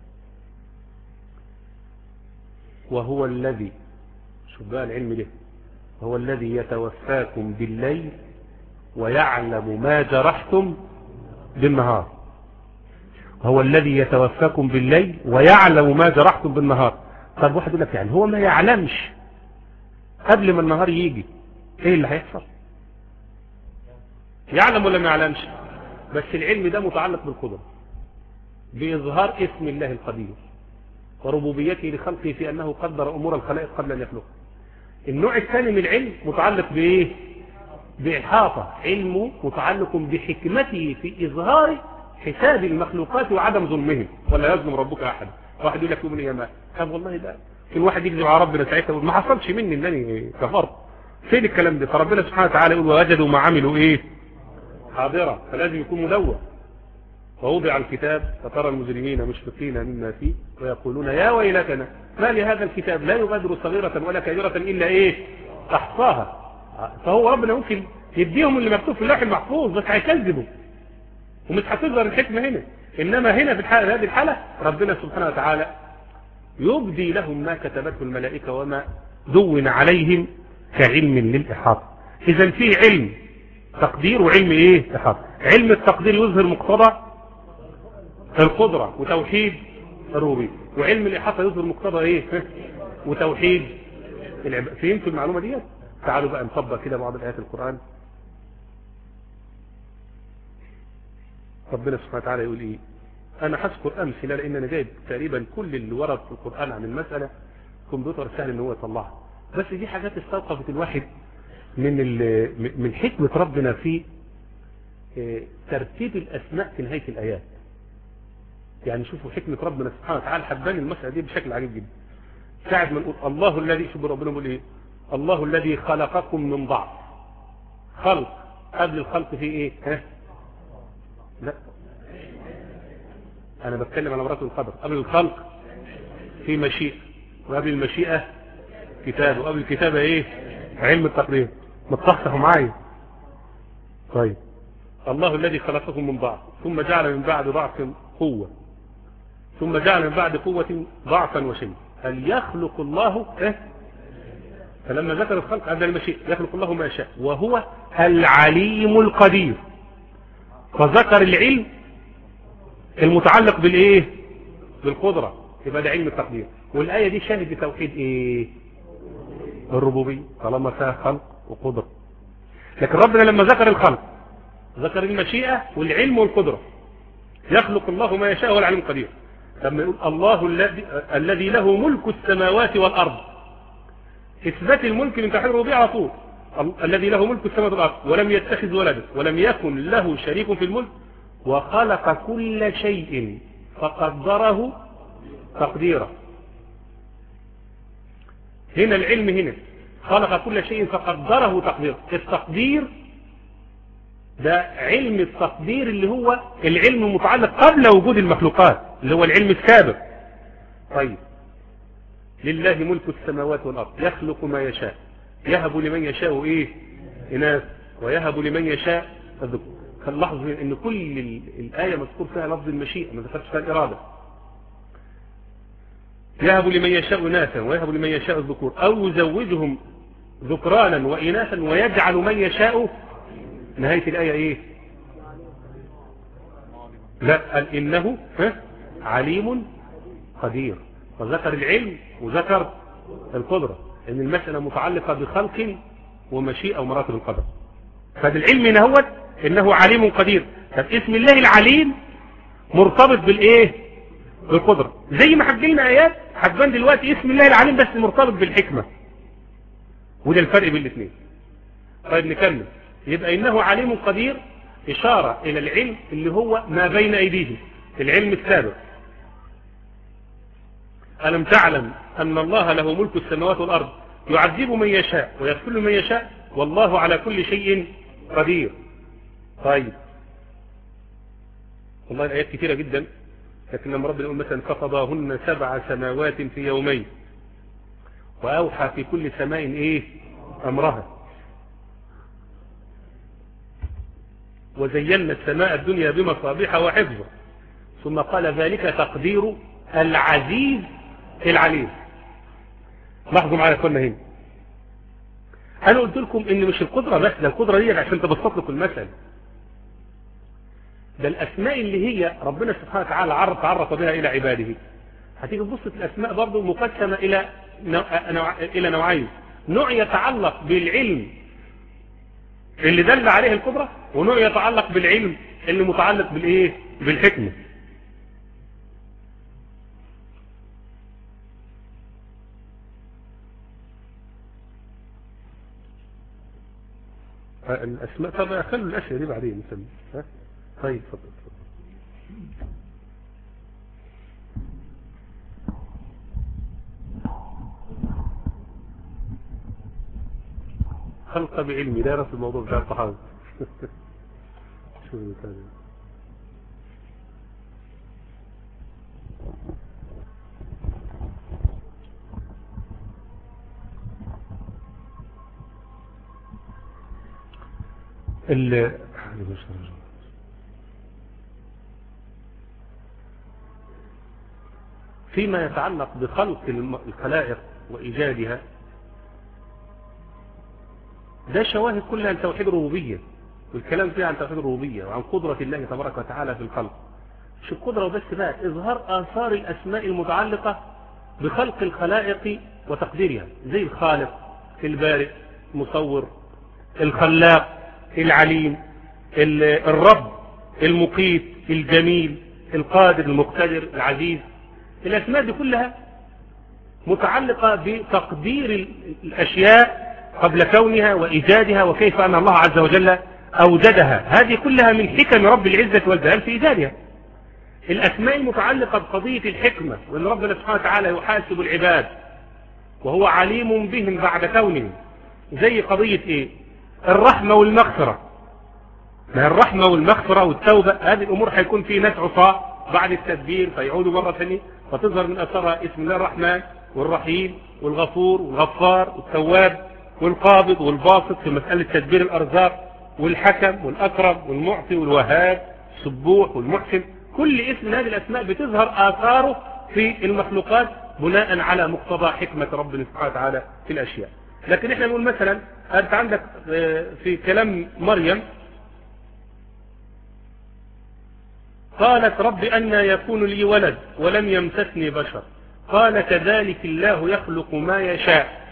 وهو الذي، شوف بقى العلم ده، هو الذي يتوفاكم بالليل ويعلم ما جرحتم بالنهار. هو الذي يتوفاكم بالليل ويعلم ما جرحتم بالنهار. طب واحد يقول لك يعني هو ما يعلمش قبل ما النهار يجي ايه اللي هيحصل؟ يعلم ولا ما يعلمش؟ بس العلم ده متعلق بالقدرة، بإظهار اسم الله القدير وربوبيته لخلقه في أنه قدر أمور الخلائق قبل أن يخلقها. النوع الثاني من العلم متعلق بإيه؟ بإحاطة، علمه متعلق بحكمته في إظهار حساب المخلوقات وعدم ظلمهم. ولا يظلم ربك أحد. واحد يقول لك يوم القيامة طب والله ده كل واحد يكذب على ربنا ساعتها ما حصلش مني انني كفرت. فين الكلام ده؟ فربنا سبحانه وتعالى يقول ووجدوا ما عملوا ايه حاضرة، فلازم يكون مدون. ووضع الكتاب فترى المجرمين مشفقين مما فيه ويقولون يا ويلتنا ما لهذا الكتاب لا يغادر صغيرة ولا كبيرة إلا إيه أحصاها. فهو ربنا ممكن يديهم اللي مكتوب في اللوح المحفوظ بس هيكذبوا ومش هتظهر الحكمة هنا. إنما هنا في الحالة هذه الحالة ربنا سبحانه وتعالى يبدي لهم ما كتبته الملائكة وما دون عليهم كعلم للإحاطة. إذا في علم تقدير وعلم إيه إحاطة. علم التقدير يظهر مقتضى القدرة وتوحيد الربوبية، وعلم الإحاطة يظهر مقتضى إيه وتوحيد العبادة. فهمتوا المعلومة دي؟ تعالوا بقى نطبق كده بعض الآيات القرآن. ربنا سبحانه وتعالى يقول إيه؟ أنا هذكر أمثلة لأن أنا جايب تقريبا كل اللي ورد في القرآن عن المسألة كمبيوتر سهل إن هو يطلعها، بس دي حاجات استوقفت الواحد من من حكمة ربنا في ترتيب الأسماء في نهاية الآيات. يعني شوفوا حكمة ربنا سبحانه وتعالى حبان المسألة دي بشكل عجيب جدا. ساعد ما نقول الله الذي، شوفوا ربنا بيقول إيه؟ الله الذي خلقكم من ضعف. خلق قبل الخلق في إيه؟ ها؟ لا أنا بتكلم على مراتب القدر. قبل الخلق في مشيئة، وقبل المشيئة كتاب، وقبل الكتابة إيه؟ علم التقدير. متصحوا معايا؟ طيب الله الذي خلقكم من ضعف ثم جعل من بعد ضعف قوة ثم جعل من بعد قوة ضعفا وشيء. هل يخلق الله إيه؟ فلما ذكر الخلق قبل المشيئة يخلق الله ما يشاء وهو العليم القدير، فذكر العلم المتعلق بالايه بالقدرة، يبقى ده علم التقدير. والآية دي شاهد بتوحيد ايه الربوبية طالما فيها خلق وقدرة. لكن ربنا لما ذكر الخلق ذكر المشيئة والعلم والقدرة. يخلق الله ما يشاء والعلم القدير. لما يقول الله الذي الذي له ملك السماوات والأرض، إثبات الملك من توحيد الربوبية على طول. الذي له ملك السماوات والأرض ولم يتخذ ولدا ولم يكن له شريك في الملك وخلق كل شيء فقدره تقديرا. هنا العلم هنا خلق كل شيء فقدره تقديرا. التقدير ده علم التقدير اللي هو العلم المتعلق قبل وجود المخلوقات اللي هو العلم السابق. طيب لله ملك السماوات والأرض يخلق ما يشاء يهب لمن يشاء ايه إناث ويهب لمن يشاء الذكور. فنلاحظ ان كل الآية مذكور فيها لفظ المشيئة ما ذكرش فيها الإرادة. يهب لمن يشاء إناثا ويهب لمن يشاء الذكور أو يزوجهم ذكرانا وإناثا ويجعل من يشاء. نهاية الآية ايه لا قال إنه عليم قدير، وذكر العلم وذكر القدرة ان المسألة متعلقة بخلق ومشيئة ومراتب القدر. فالعلم نهوت انه عليم قدير. طب اسم الله العليم مرتبط بالايه بالقدرة. زي ما حجينا ايات حجبان دلوقتي اسم الله العليم بس مرتبط بالحكمة، وده الفرق بين الاثنين. طيب نكمل. يبقى إنه عليم قدير إشارة إلى العلم اللي هو ما بين أيديهم، العلم السابق. ألم تعلم أن الله له ملك السماوات والأرض يعذب من يشاء ويغفر من يشاء والله على كل شيء قدير. طيب والله الآيات كثيرة جدا، لكن لما ربنا يقول مثلا فقضاهن سبع سماوات في يومين وأوحى في كل سماء إيه أمرها وزينا السماء الدنيا بمصابيح وحفظا ثم قال ذلك تقدير العزيز العليم. لاحظوا معايا كنا هنا، أنا قلت لكم إن مش القدرة بس، ده القدرة دي عشان تبسط لكم المثل، ده الأسماء اللي هي ربنا سبحانه وتعالى عرف عرف بها إلى عباده. هتيجي تبص في الأسماء برضه مقسمة إلى نوع إلى نوعين، نوع يتعلق بالعلم اللي دل عليه القدرة، ونوع يتعلق بالعلم اللي متعلق بالإيه؟ بالحكمة. الأسماء طبعا خلوا الأشياء دي بعدين نسمي. ها طيب تفضل. خلق بعلمي لا يرى في الموضوع بتاع الطحاوي. شو المثال؟ ال فيما يتعلق بخلق الخلائق وإيجادها، ده شواهد كلها عن توحيد الربوبية، والكلام فيها عن توحيد الربوبية وعن قدرة الله تبارك وتعالى في الخلق. مش القدرة وبس بقى، إظهار آثار الأسماء المتعلقة بخلق الخلائق وتقديرها، زي الخالق، البارئ، المصور، الخلاق، العليم، الرب، المقيت، الجميل، القادر، المقتدر، العزيز. الأسماء دي كلها متعلقة بتقدير الأشياء قبل كونها وإيجادها، وكيف أن الله عز وجل أوجدها. هذه كلها من حكم رب العزة والجلال في إيجادها. الأسماء المتعلقة بقضية الحكمة، وأن ربنا سبحانه وتعالى يحاسب العباد وهو عليم بهم بعد كونهم، زي قضية إيه؟ الرحمة والمغفرة. ما الرحمة والمغفرة والتوبة، هذه الأمور حيكون في ناس عصاة بعد التدبير فيعودوا مرة ثانية، فتظهر من أثرها اسم الله الرحمن والرحيم والغفور والغفار والتواب والقابض والباسط في مسألة تدبير الأرزاق، والحكم والأكرم والمعطي والوهاب، السبوح والمحسن. كل اسم من هذه الأسماء بتظهر آثاره في المخلوقات بناء على مقتضى حكمة ربنا سبحانه وتعالى في الأشياء. لكن احنا نقول مثلا أنت عندك في كلام مريم قالت رب أن يكون لي ولد ولم يمسسني بشر، قال كذلك الله يخلق ما يشاء.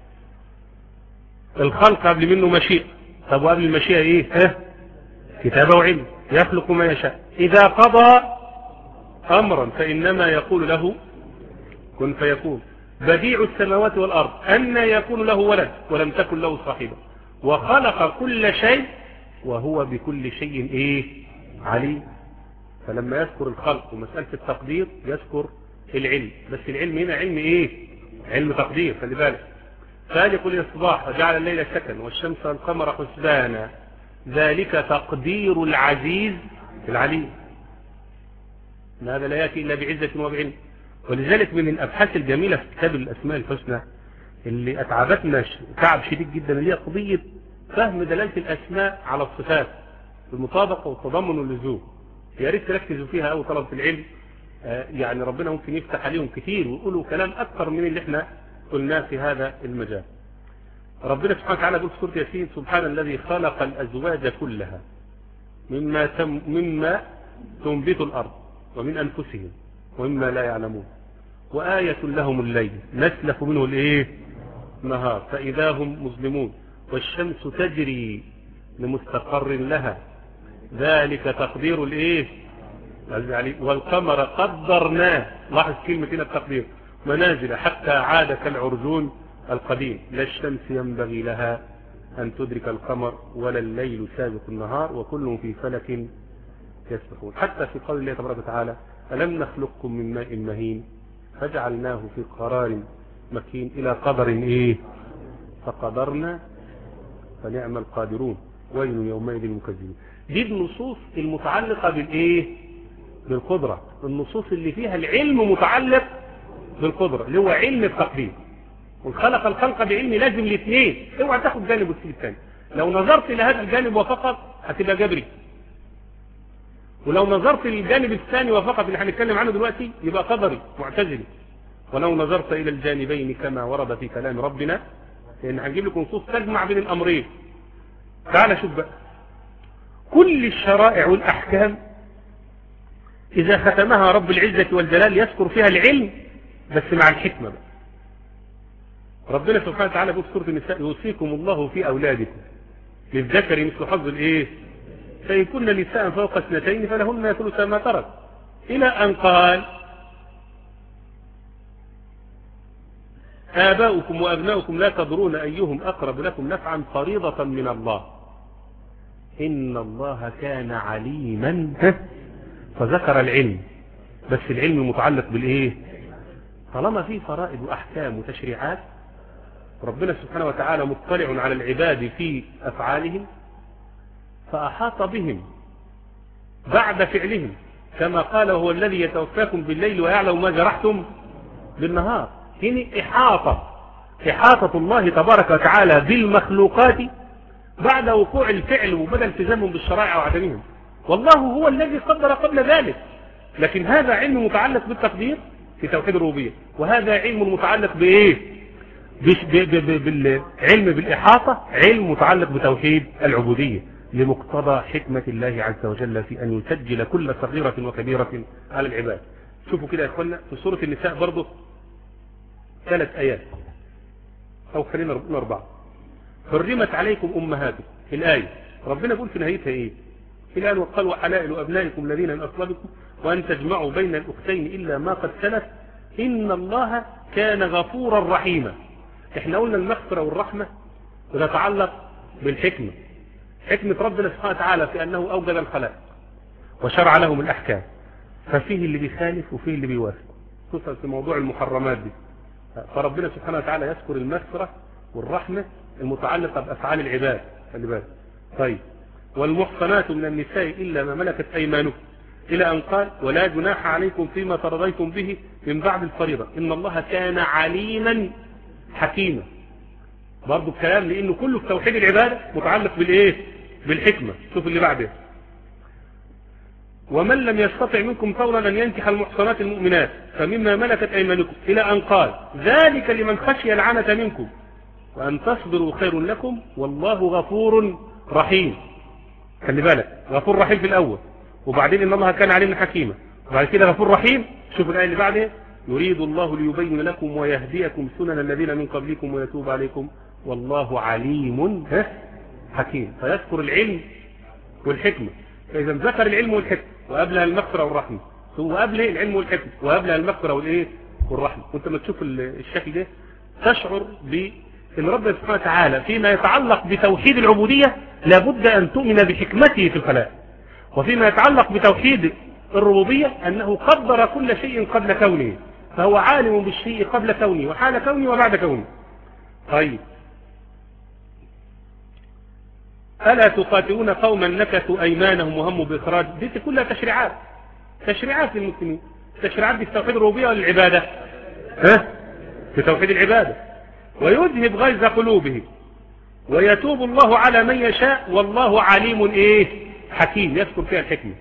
الخلق قبل منه مشيئة، طب وقبل المشيئة ايه؟ ها؟ كتابة وعلم. يخلق ما يشاء إذا قضى أمرا فإنما يقول له كن فيكون. بديع السماوات والأرض أن يكون له ولد ولم تكن له صاحبة، وخلق كل شيء وهو بكل شيء ايه؟ عليم. فلما يذكر الخلق ومسألة التقدير يذكر العلم، بس العلم هنا علم ايه؟ علم تقدير. خلي بالك، فالق الإصباح وجعل الليل سكن والشمس والقمر حسبانا ذلك تقدير العزيز العليم. هذا لا يأتي إلا بعزة وبعلم. ولذلك من الأبحاث الجميلة في كتاب الأسماء الحسنى اللي أتعبتنا تعب شديد جدا هي قضية فهم دلالة الأسماء على الصفات بالمطابقة والتضمن واللزوم. يا ريت تركزوا فيها أو طلبة العلم، يعني ربنا ممكن يفتح عليهم كثير ويقولوا كلام أكثر من اللي احنا قلناه في هذا المجال. ربنا سبحانه وتعالى يقول في سورة ياسين سبحان الذي خلق الأزواج كلها مما تم مما تنبت الأرض ومن أنفسهم ومما لا يعلمون وآية لهم الليل نسلخ منه الايه؟ نهار فإذا هم مظلمون والشمس تجري لمستقر لها ذلك تقدير الايه؟ والقمر قدرناه، لاحظ كلمة هنا التقدير، منازل حتى عاد كالعرجون القديم لا الشمس ينبغي لها أن تدرك القمر ولا الليل سابق النهار وكل في فلك يسبحون. حتى في قول الله تبارك وتعالى ألم نخلقكم من ماء مهين فجعلناه في قرار مكين إلى قدر إيه فقدرنا فنعم القادرون ويل يومئذ للمكذبين. دي النصوص المتعلقة بالإيه بالقدرة، النصوص اللي فيها العلم متعلق بالقدرة اللي هو علم التقدير. وخلق الخلق بعلم لازم الاثنين، اوعى تاخد جانب وتسيب الثاني. لو نظرت الى هذا الجانب وفقط هتبقى جبري، ولو نظرت للجانب الثاني وفقط اللي هنتكلم عنه دلوقتي يبقى قدري معتزلي. ولو نظرت الى الجانبين كما ورد في كلام ربنا، لان هنجيب لكم نصوص تجمع بين الامرين. تعال شوف بقى، كل الشرائع والاحكام اذا ختمها رب العزة والجلال يذكر فيها العلم بس مع الحكمة بقى. ربنا سبحانه وتعالى في سورة النساء يوصيكم الله في أولادكم للذكر مثل حظ الإيه فإن كن نساء فوق اثنتين فلهن ثلث ما ترك، إلى أن قال آباؤكم وأبناؤكم لا تدرون أيهم أقرب لكم نفعا فريضة من الله إن الله كان عليما. فذكر العلم بس العلم متعلق بالإيه؟ طالما في فرائض وأحكام وتشريعات ربنا سبحانه وتعالى مطلع على العباد في أفعالهم فأحاط بهم بعد فعلهم، كما قال هو الذي يتوفاكم بالليل ويعلم ما جرحتم بالنهار. هنا إحاطة إحاطة الله تبارك وتعالى بالمخلوقات بعد وقوع الفعل وبدأ التزامهم بالشرائع وعدمهم، والله هو الذي قدر قبل ذلك. لكن هذا علم متعلق بالتقدير في توحيد الربوبية، وهذا علم متعلق بإيه؟ بالعلم بالإحاطة، علم متعلق بتوحيد العبودية لمقتضى حكمة الله عز وجل في أن يسجل كل صغيرة وكبيرة على العباد. شوفوا كده يا إخوانا في سورة النساء برضه ثلاث آيات أو خلينا نقول أربعة. حرمت عليكم أمهاتكم الآية، ربنا يقول في نهايتها إيه؟ الآن وقال وحلائل أبنائكم الذين من أصلابكم وأن تجمعوا بين الأختين إلا ما قد سلف إن الله كان غفورا رحيما. احنا قلنا المغفرة والرحمة تتعلق بالحكمة، حكمة ربنا سبحانه وتعالى في أنه أوجد الخلائق وشرع لهم الأحكام، ففيه اللي بيخالف وفيه اللي بيوافق، خصوصا في موضوع المحرمات دي. فربنا سبحانه وتعالى يذكر المغفرة والرحمة المتعلقة بأفعال العباد. خلي بالك. طيب والمحصنات من النساء إلا ما ملكت أيمانكم إلى أن قال ولا جناح عليكم فيما ترضيتم به من بعد الفريضة إن الله كان عليما حكيما. برضو الكلام لأنه كله في توحيد العبادة متعلق بالإيه؟ بالحكمة. شوف اللي بعده ومن لم يستطع منكم طولا أن ينكح المحصنات المؤمنات فمما ملكت أيمانكم إلى أن قال ذلك لمن خشي العنة منكم وأن تصبروا خير لكم والله غفور رحيم. خلي بالك، غفور رحيم في الأول، وبعدين إن الله كان علينا حكيما، وبعد كده غفور رحيم. شوف الآية اللي بعدها يريد الله ليبين لكم ويهديكم سنن الذين من قبلكم ويتوب عليكم والله عليم حكيم. فيذكر العلم والحكمة. فإذا ذكر العلم والحكمة وقبلها المغفرة والرحمة، ثم قبله العلم والحكمة وقبلها المغفرة والإيه والرحمة، وأنت لما تشوف الشكل ده تشعر بأن ربنا سبحانه وتعالى فيما يتعلق بتوحيد العبودية لابد أن تؤمن بحكمته في الخلائق، وفيما يتعلق بتوحيد الربوبية أنه قدر كل شيء قبل كونه، فهو عالم بالشيء قبل كونه وحال كونه وبعد كونه. طيب ألا تقاتلون قوما نكثوا أيمانهم وهموا بإخراج، دي كلها تشريعات تشريعات للمسلمين. تشريعات دي في توحيد الربوبية ولا العبادة؟ ها؟ في توحيد العبادة. ويذهب غيظ قلوبهم ويتوب الله على من يشاء والله عليم إيه؟ حكيم، يذكر فيها الحكمة.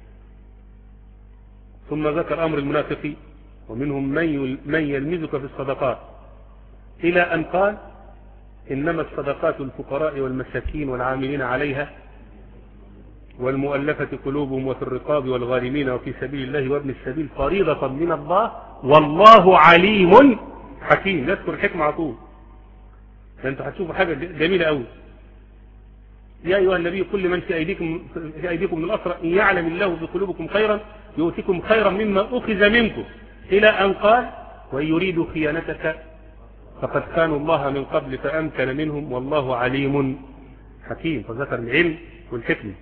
ثم ذكر أمر المنافقين ومنهم من يلمزك في الصدقات إلى أن قال إنما الصدقات الفقراء والمساكين والعاملين عليها والمؤلفة قلوبهم وفي الرقاب والغارمين وفي سبيل الله وابن السبيل فريضة من الله والله عليم حكيم. يذكر الحكمة على طول. فأنتوا هتشوفوا حاجة جميلة أوي. يا أيها النبي كل من في أيديكم, في أيديكم من الأسرى إن يعلم الله في قلوبكم خيرا يؤتكم خيرا مما أخذ منكم إلى أن قال وإن يريدوا خيانتك فقد كانوا الله من قبل فأمكن منهم والله عليم حكيم. فذكر العلم والحكمة.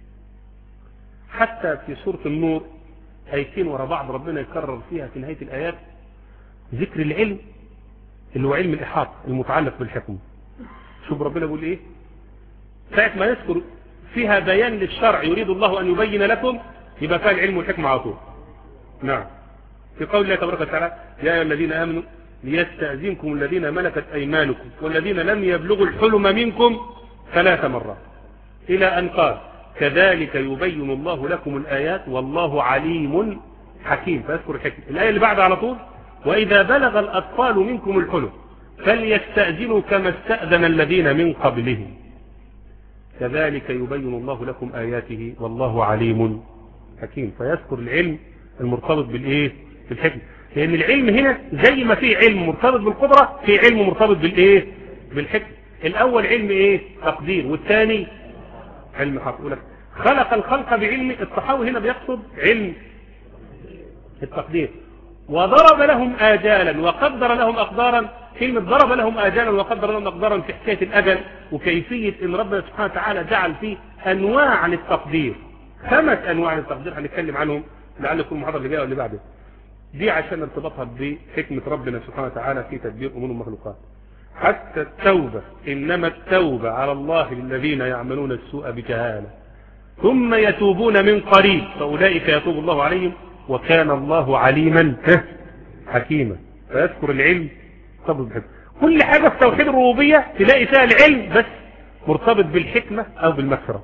حتى في سورة النور آيتين ورا بعض ربنا يكرر فيها في نهاية الآيات ذكر العلم اللي هو علم الإحاطة المتعلق بالحكمة. شوف ربنا بيقول إيه ساعة ما يذكر فيها بيان للشرع يريد الله أن يبين لكم يبقى فيها العلم والحكمة على طول. نعم. في قول الله تبارك وتعالى يا أيها الذين آمنوا ليستأذنكم الذين ملكت أيمانكم والذين لم يبلغوا الحلم منكم ثلاث مرات إلى أن قال كذلك يبين الله لكم الآيات والله عليم حكيم. فيذكر الحكمة. الآية اللي بعد على طول وإذا بلغ الأطفال منكم الحلم فليستأذنوا كما استأذن الذين من قبلهم كذلك يبين الله لكم آياته والله عليم حكيم. فيذكر العلم المرتبط بالإيه بالحكمة. لأن العلم هنا زي ما في علم مرتبط بالقدرة في علم مرتبط بالإيه بالحكمة. الأول علم إيه تقدير والثاني علم حق. خلق الخلق بعلم. الطحاوي هنا بيقصد علم التقدير. وضرب لهم آجالا وقدر لهم أقدارا. كلمة ضرب لهم آجالا وقدر لهم أقدارا في حكاية الأجل وكيفية إن ربنا سبحانه وتعالى جعل فيه أنواع للتقدير. خمس أنواع للتقدير هنتكلم عنهم لعل يكون المحاضرة اللي جايه واللي بعده دي عشان ارتباطها بحكمة ربنا سبحانه وتعالى في تدبير أمور المخلوقات. حتى التوبة إنما التوبة على الله للذين يعملون السوء بجهالة ثم يتوبون من قريب فأولئك يتوب الله عليهم وكان الله عليما حكيما. فيذكر العلم مرتبط بالحكمة. كل حاجة في توحيد الربوبية تلاقي فيها العلم بس مرتبط بالحكمة أو بالمغفرة.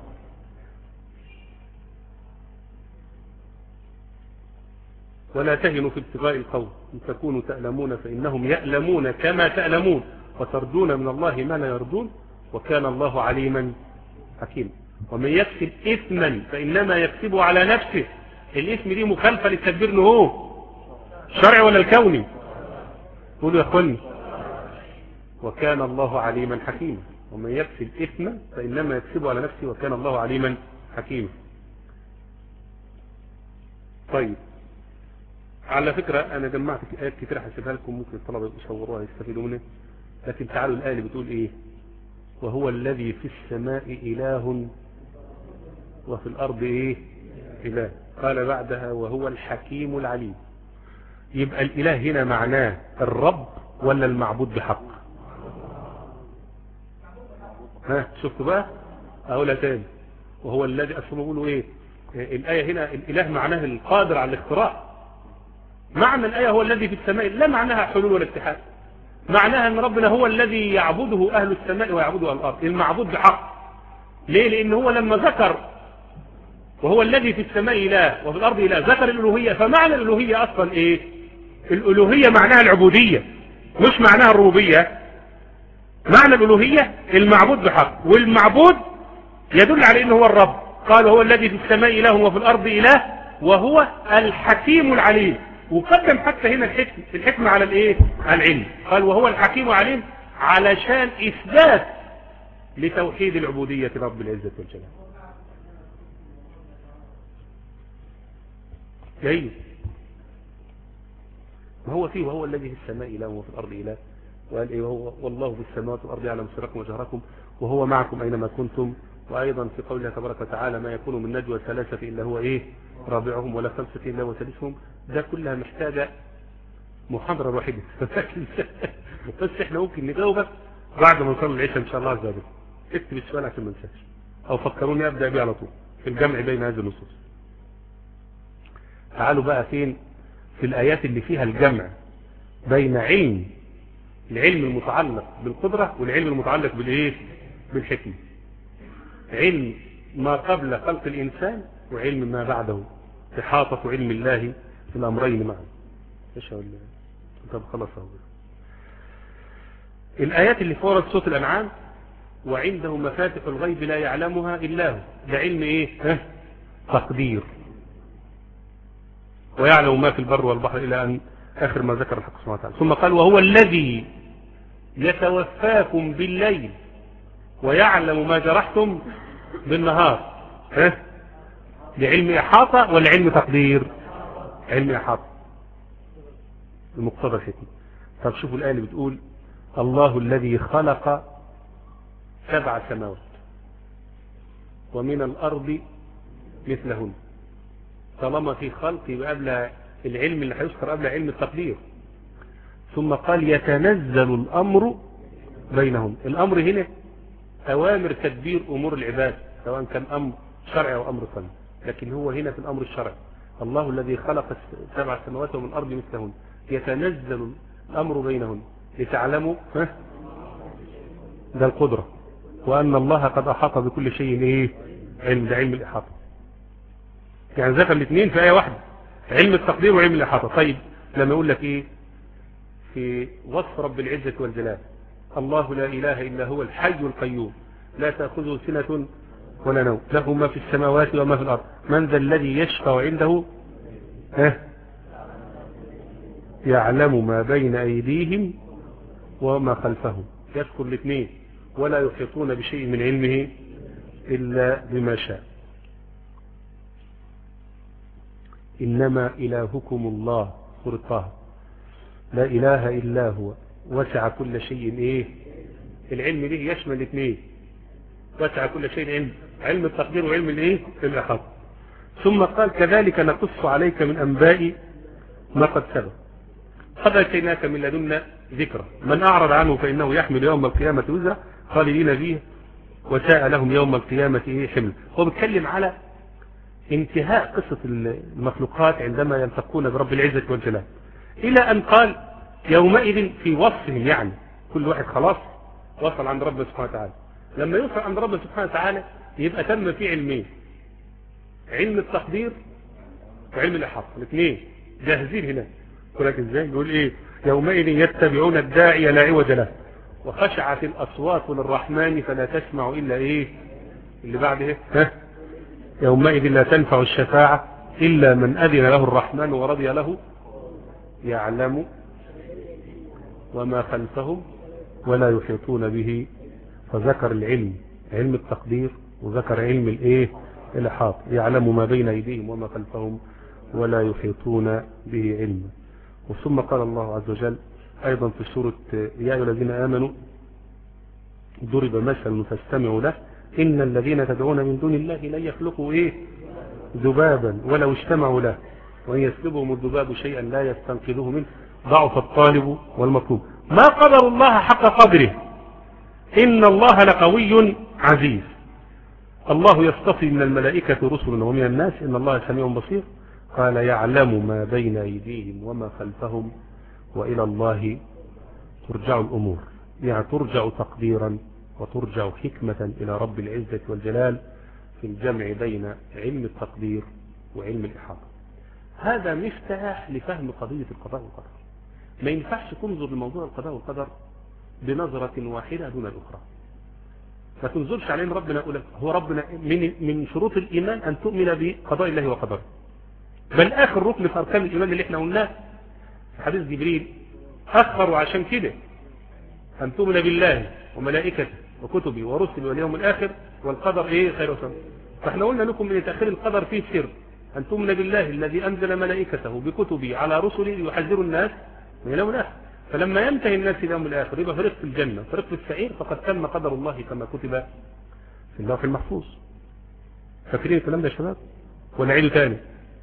ولا تهنوا في ابتغاء القوم إن تكونوا تألمون فإنهم يألمون كما تألمون وترجون من الله ما لا يرجون وكان الله عليما حكيما. ومن يكسب إثما فإنما يكسبه على نفسه. الإثم دي مخالفة للتدبير هو الشرعي ولا الكوني؟ قولوا يا أخواني. وكان الله عليما حكيما. ومن يكسب إثما فإنما يكسبه على نفسه وكان الله عليما حكيما. طيب على فكرة أنا جمعت آيات كتير هسيبها لكم ممكن الطلبة يصوروها يستفيدوا منها. لكن تعالوا الآية اللي بتقول إيه وهو الذي في السماء إله وفي الأرض إيه إله. قال بعدها وهو الحكيم العليم. يبقى الإله هنا معناه الرب ولا المعبود بحق؟ ها شفتوا بقى أقولها تاني. وهو الذي أصلا بيقولوا إيه الآية هنا الإله معناه القادر على الاختراع. معنى الآية هو الذي في السماء لا معناها حلول ولا اتحاد. معناها أن ربنا هو الذي يعبده أهل السماء ويعبده أهل الأرض. المعبود بحق. ليه؟ لأن هو لما ذكر وهو الذي في السماء إله وفي الأرض إله ذكر الألوهية. فمعنى الألوهية أصلا إيه؟ الألوهية معناها العبودية مش معناها الربوبية. معنى الألوهية المعبود بحق والمعبود يدل على أنه هو الرب. قال هو الذي في السماء إله وفي الأرض إله وهو الحكيم العليم. وقدم حتى هنا الحكمة الحكمة على الايه على العلم. قال وهو الحكيم العليم علشان إثبات لتوحيد العبودية رب العزة والجلال. جيد. ما هو فيه وهو الذي في السماء إله وفي الأرض إله. وقال إيه وهو والله في السماوات والأرض يعلم سركم وجهركم وهو معكم أينما كنتم. وأيضا في قوله تبارك وتعالى ما يكون من نجوى ثلاثة إلا هو إيه رابعهم ولا خمسة إلا هو سادسهم. ده كلها محتاجة محاضرة واحدة بس احنا ممكن نجاوبك بعد ما نصلي العشاء إن شاء الله عز وجل. اكتب السؤال عشان ما ننساش أو فكروني أبدأ بيه على طول في الجمع بين هذه النصوص. تعالوا بقى فين في الآيات اللي فيها الجمع بين علم العلم المتعلق بالقدرة والعلم المتعلق بالإيه بالحكمة. علم ما قبل خلق الإنسان وعلم ما بعده إحاطة علم الله في الأمرين معا. ايش هو طب خلاص اهو الآيات اللي فورت صوت الأنعام وعنده مفاتح الغيب لا يعلمها إلا هو. ده علم إيه ها؟ تقدير. ويعلم ما في البر والبحر إلى أن آخر ما ذكر الحق سبحانه وتعالى. ثم قال وهو الذي يتوفاكم بالليل ويعلم ما جرحتم بالنهار. ها لعلم إحاطة ولا علم تقدير؟ علم إحاطة المقتضى الحكمة. طب شوفوا الآية اللي بتقول الله الذي خلق سبع سماوات ومن الأرض مثلهن. طالما في خلق يبقى قبل العلم اللي هيذكر قبل علم التقدير. ثم قال يتنزل الأمر بينهم. الأمر هنا أوامر تدبير أمور العباد سواء كان أمر شرعي أو أمر قانوني، لكن هو هنا في الأمر الشرعي. الله الذي خلق سبع سماوات ومن الأرض مثلهن يتنزل الأمر بينهن لتعلموا ده القدرة وأن الله قد أحاط بكل شيء إيه علم. ده علم الإحاطة، يعني ذكر الاثنين في آية واحدة، علم التقدير وعلم الإحاطة. طيب لما يقول لك إيه في وصف رب العزة والجلال الله لا إله إلا هو الحي القيوم لا تأخذه سنة ولا نوم له ما في السماوات وما في الأرض من ذا الذي يشفع عنده ها يعلم ما بين أيديهم وما خلفهم. يذكر الاثنين ولا يحيطون بشيء من علمه إلا بما شاء. إنما إلهكم الله سورة طه لا إله إلا هو وسع كل شيء إيه. العلم ليه يشمل الاثنين، وسع كل شيء علم، علم التقدير وعلم الايه الإحاطة. ثم قال كذلك نقص عليك من أنباء ما قد سبق قد أتيناك من لدنا ذكرى من أعرض عنه فإنه يحمل يوم القيامة وزرا خالدين فيه وساء لهم يوم القيامة إيه حمل. هو بيتكلم على انتهاء قصة المخلوقات عندما يلتقون برب العزة والجلال إلى أن قال يومئذ في وصفهم، يعني كل واحد خلاص وصل عند رب سبحانه وتعالى. لما يوصل عند رب سبحانه وتعالى يبقى تم في علمين، علم التقدير وعلم الإحاطة، الاثنين جاهزين هنا. يقول لك ازاي؟ يقول ايه يومئذ يتبعون الداعي لا عوج له وخشعت الأصوات للرحمن فلا تسمع إلا ايه اللي بعد ايه ها يومئذ لا تنفع الشفاعة إلا من أذن له الرحمن ورضي له يعلم وما خلفهم ولا يحيطون به. فذكر العلم علم التقدير وذكر علم الايه الإحاطة يعلم ما بين أيديهم وما خلفهم ولا يحيطون به علما. وثم قال الله عز وجل أيضا في سورة يا أيها الذين آمنوا ضرب مثل فاستمعوا له إن الذين تدعون من دون الله لن يخلقوا إيه ذبابا ولو اجتمعوا له وإن يسلبهم الذباب شيئا لا يستنقذوه منه ضعف الطالب والمطلوب ما قدر الله حق قدره إن الله لقوي عزيز. الله يصطفي من الملائكة رسلا ومن الناس إن الله سميع بصير. قال يعلم ما بين أيديهم وما خلفهم وإلى الله ترجع الأمور، يعني ترجع تقديرا وترجع حكمة إلى رب العزة والجلال في الجمع بين علم التقدير وعلم الإحاطة. هذا مفتاح لفهم قضية القضاء والقدر. ما ينفعش تنظر لموضوع القضاء والقدر بنظرة واحدة دون الأخرى. ما تنظرش عليه ربنا يقول هو ربنا من من شروط الإيمان أن تؤمن بقضاء الله وقدره، بل آخر ركن في أركان الإيمان اللي احنا قلناه في حديث جبريل أخروا عشان كده أن تؤمن بالله وملائكته وكتبه ورسله واليوم الآخر والقدر إيه خير وشر. فاحنا قلنا لكم من تأخير القدر فيه سر أن تؤمن بالله الذي أنزل ملائكته بكتبه على رسله يحذر الناس من اليوم الآخر. فلما ينتهي الناس اليوم الآخر يبقى فريق في الجنة فريق في السعير فقد تم قدر الله كما كتب في اللوح المحفوظ. فاكرين الكلام ده يا شباب ولا عيده تاني؟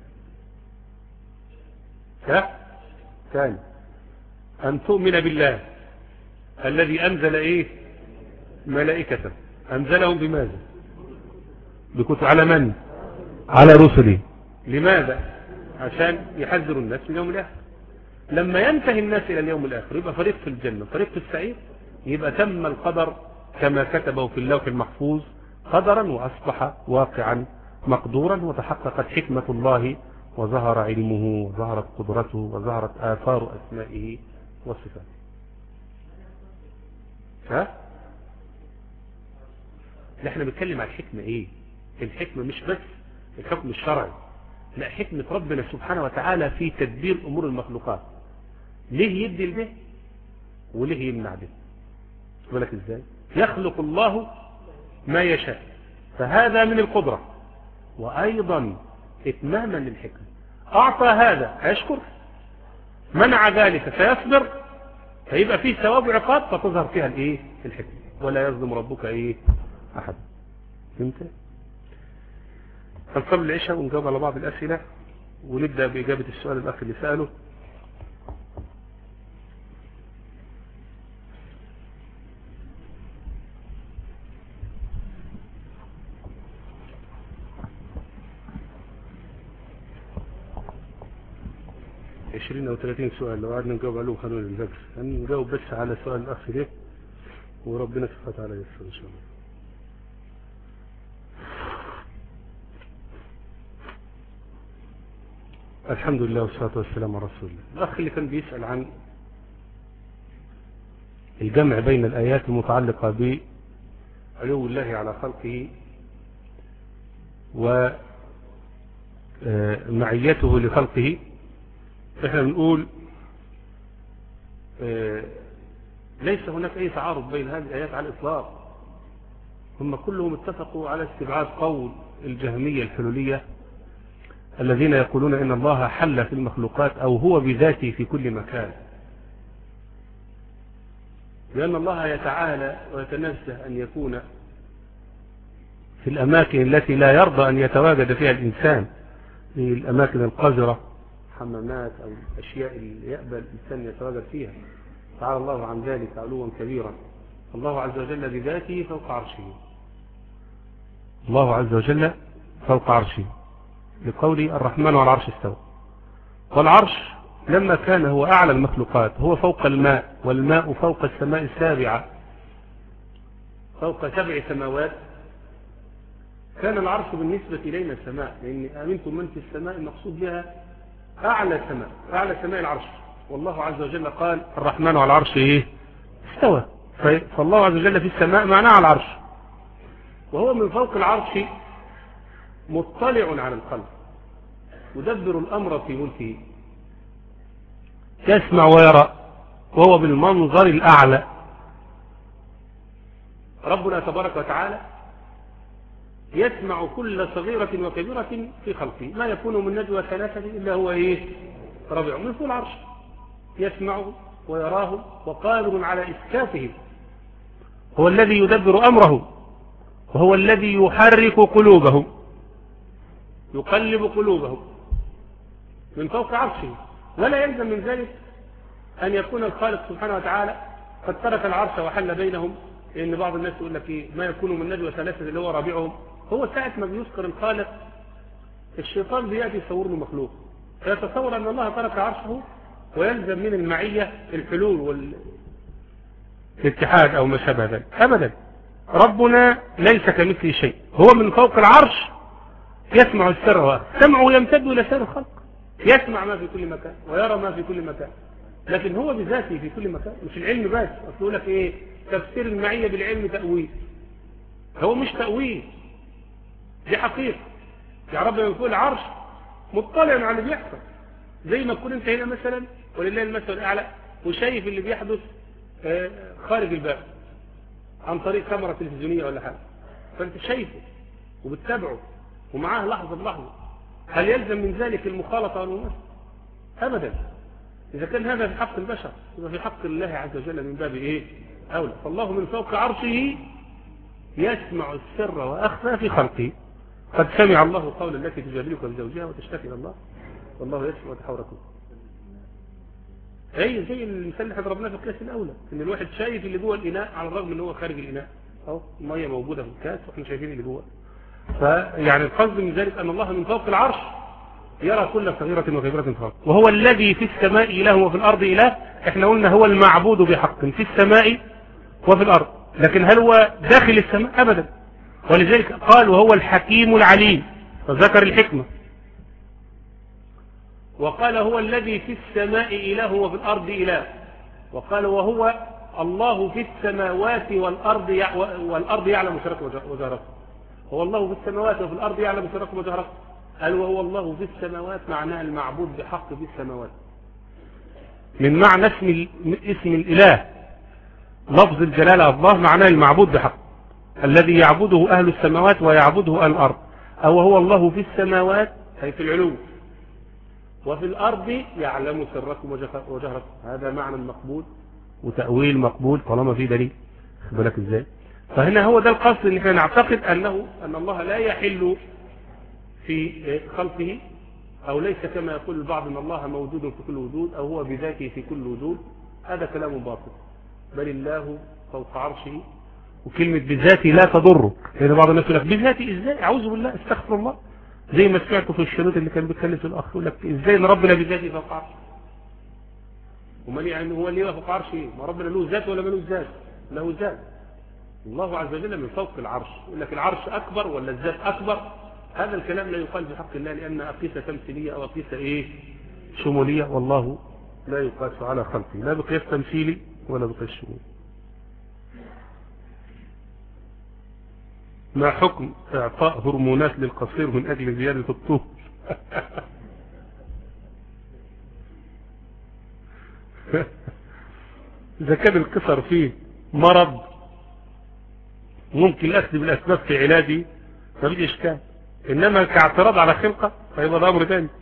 ها ثاني أن تؤمن بالله الذي أنزل إيه ملائكته أنزلهم بماذا بكتب على من على رسله. لماذا؟ عشان يحذروا الناس من اليوم الآخر. لما ينتهي الناس إلى اليوم الآخر يبقى فريق في الجنة فريق في السعير، يبقى تم القدر كما كتبه في اللوح المحفوظ قدرا وأصبح واقعا مقدورا وتحققت حكمة الله وظهر علمه وظهرت قدرته وظهرت آثار أسمائه وصفاته. ها؟ نحن بنتكلم عن الحكمة ايه؟ الحكمة مش بس الحكم الشرعي، لا حكمة ربنا سبحانه وتعالى في تدبير أمور المخلوقات. ليه يدي لده وليه يمنع ده؟ بالك ازاي؟ يخلق الله ما يشاء فهذا من القدرة وأيضا إتماما للحكمة. أعطى هذا هيشكر، منع ذلك فيصبر فيبقى فيه ثواب وعقاب فتظهر فيها الايه الحكمة. ولا يظلم ربك ايه احد. فهمت؟ هنصلي العشاء ونجاوب على بعض الاسئلة ونبدأ بإجابة السؤال الاخ اللي سأله. عشرين او ثلاثين سؤال لو قعدنا نجاوب عليهم خلونا الفجر. هنجاوب بس على سؤال الاخ ده وربنا سبحانه وتعالى يسر ان شاء الله. الحمد لله والصلاة والسلام على رسول الله. الاخ اللي كان بيسأل عن الجمع بين الايات المتعلقة بعلو الله على خلقه ومعيته لخلقه، احنا بنقول ليس هناك اي تعارض بين هذه الايات على الاطلاق. هم كلهم اتفقوا على استبعاد قول الجهمية الحلولية الذين يقولون ان الله حل في المخلوقات او هو بذاته في كل مكان، لان الله يتعالى ويتنزه ان يكون في الاماكن التي لا يرضى ان يتواجد فيها الانسان، في الاماكن القذرة، حمامات او الاشياء اللي يقبل الانسان يتواجد فيها. تعالى الله عن ذلك علوا كبيرا. الله عز وجل بذاته فوق عرشه، الله عز وجل فوق عرشه لقول الرحمن على العرش استوى. والعرش لما كان هو اعلى المخلوقات هو فوق الماء، والماء فوق السماء السابعة، فوق سبع سماوات، كان العرش بالنسبة إلينا سماء، لأن آمنتم من في السماء المقصود بها أعلى سماء، أعلى سماء العرش. والله عز وجل قال الرحمن على العرش إيه استوى، فالله عز وجل في السماء معناه على العرش، وهو من فوق العرش مطلع على الخلق، يدبر الأمر في ملكه، يسمع ويرى، وهو بالمنظر الأعلى. ربنا تبارك وتعالى يسمع كل صغيرة وكبيرة في خلقه، ما يكون من نجوى ثلاثة إلا هو إيه ربيع من فوق العرش، يسمعه ويراه وقادر على إسكافه. هو الذي يدبر أمره، وهو الذي يحرك قلوبهم، يقلب قلوبهم من فوق عرشه. ولا يلزم من ذلك أن يكون الخالق سبحانه وتعالى قد ترك العرش وحل بينهم، لأن بعض الناس يقول لك إيه ما يكون من نجوى ثلاثة اللي هو رابعهم. هو ساعة ما بيذكر الخالق الشيطان بيأتي يصور له مخلوق، فيتصور أن الله ترك عرشه ويلزم من المعية الحلول والاتحاد أو ما شابه ذلك. أبدا، ربنا ليس كمثله شيء، هو من فوق العرش يسمع السر، سمعه يمتد إلى سائر الخلق، يسمع ما في كل مكان ويرى ما في كل مكان، لكن هو بذاته في كل مكان، مش العلم بس. أقول لك إيه تفسير المعية بالعلم تأويل، هو مش تأويل، دي حقيقة. يا رب من فوق العرش مطلع على اللي بيحصل، زي ما تكون انت هنا مثلا ولله المثل الأعلى وشايف اللي بيحدث خارج الباب عن طريق كاميرا تلفزيونية ولا حاجة، فانت شايفه وبتتابعه ومعاه لحظة بلحظة. هل يلزم من ذلك المخالطة والممارسة؟ أبدا. إذا كان هذا في حق البشر يبقى في حق الله عز وجل من باب إيه أولى. فالله من فوق عرشه يسمع السر وأخفى في خلقه. قد سمع الله قول التي تجادلك في زوجها وتشتكي إلى الله والله يسمع وتحاوركم. أي زي المثال اللي ضربناه في الكاس الأولى، إن الواحد شايف اللي جوه الإناء على الرغم إن هو خارج الإناء، أو المية موجودة في الكاس وإحنا شايفين اللي جوه. فيعني القصد من ذلك أن الله من فوق العرش يرى كل صغيرة وكبيرة في الخلق، وهو الذي في السماء إله وفي الأرض إله. إحنا قلنا هو المعبود بحق في السماء وفي الأرض، لكن هل هو داخل السماء؟ أبدا. ولذلك قال وهو الحكيم العليم، فذكر الحكمة. وقال هو الذي في السماء إله وفي الأرض إله. وقال وهو الله في السماوات والأرض والأرض يعلم سركم وجهركم. هو الله في السماوات وفي الأرض يعلم سركم وجهركم. قال وهو الله في السماوات معناه المعبود بحق في السماوات، من معنى اسم اسم الإله. لفظ الجلالة الله معناه المعبود بحق الذي يعبده أهل السماوات ويعبده أهل الأرض. أو هو الله في السماوات أي في العلو، وفي الأرض يعلم سركم وجهركم. هذا معنى مقبول وتأويل مقبول طالما في دليل. خد بالك ازاي؟ فهنا هو ده القصد، ان احنا نعتقد انه ان الله لا يحل في خلقه، او ليس كما يقول البعض ان الله موجود في كل وجود او هو بذاته في كل وجود. هذا كلام باطل، بل الله فوق عرشه، وكلمة بذاتي لا تضره، لأن بعض الناس يقول لك بذاتي ازاي؟ اعوذ بالله، استغفر الله، زي ما سمعته في الشريط اللي كان بيتكلم في الاخ يقول لك ازاي ان ربنا بذاته فوق عرشه؟ ومن يعني هو اللي فوق عرشه ايه؟ ما ربنا له ذات ولا ملوش ذات؟ له ذات. الله عز وجل من فوق العرش، يقول لك العرش اكبر ولا الذات اكبر؟ هذا الكلام لا يقال بحق الله، لان اقيسه تمثيليه او اقيسه ايه؟ شموليه، والله لا يقاس على خلقه، لا بقياس تمثيلي ولا بقياس شمولي. ما حكم اعطاء هرمونات للقصير من اجل زياده الطول؟ اذا كان القصر فيه مرض ممكن الاخذ بالاسباب في علاجه ما فيش اشكال، انما كاعتراض على خلقه فيبقى ده امر ثاني.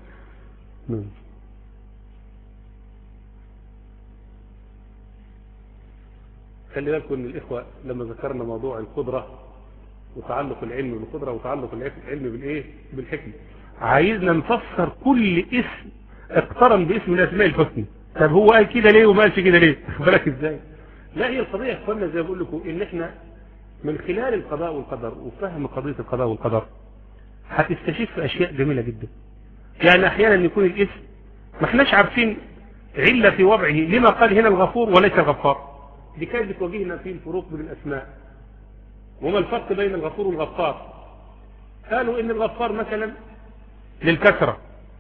خلي بالكم ان الاخوه لما ذكرنا موضوع القدره وتعلق العلم بالقدره وتعلق العلم بالايه؟ بالحكمه، عايزنا نفسر كل اسم اقترن باسم من الاسماء الحسنى. طب هو قال كده ليه وما قالش كده ليه؟ خد بالك ازاي؟ لا، هي القضيه يا اخوانا زي ما بقول لكم ان احنا من خلال القضاء والقدر وفهم قضيه القضاء والقدر هتستشف اشياء جميله جدا. يعني احيانا يكون الاسم ما احناش عارفين عله في وضعه، لما قال هنا الغفور وليس الغفار؟ دي كانت بتواجهنا في الفروق بين الاسماء. وما الفرق بين الغفور والغفار؟ قالوا ان الغفار مثلا للكثره،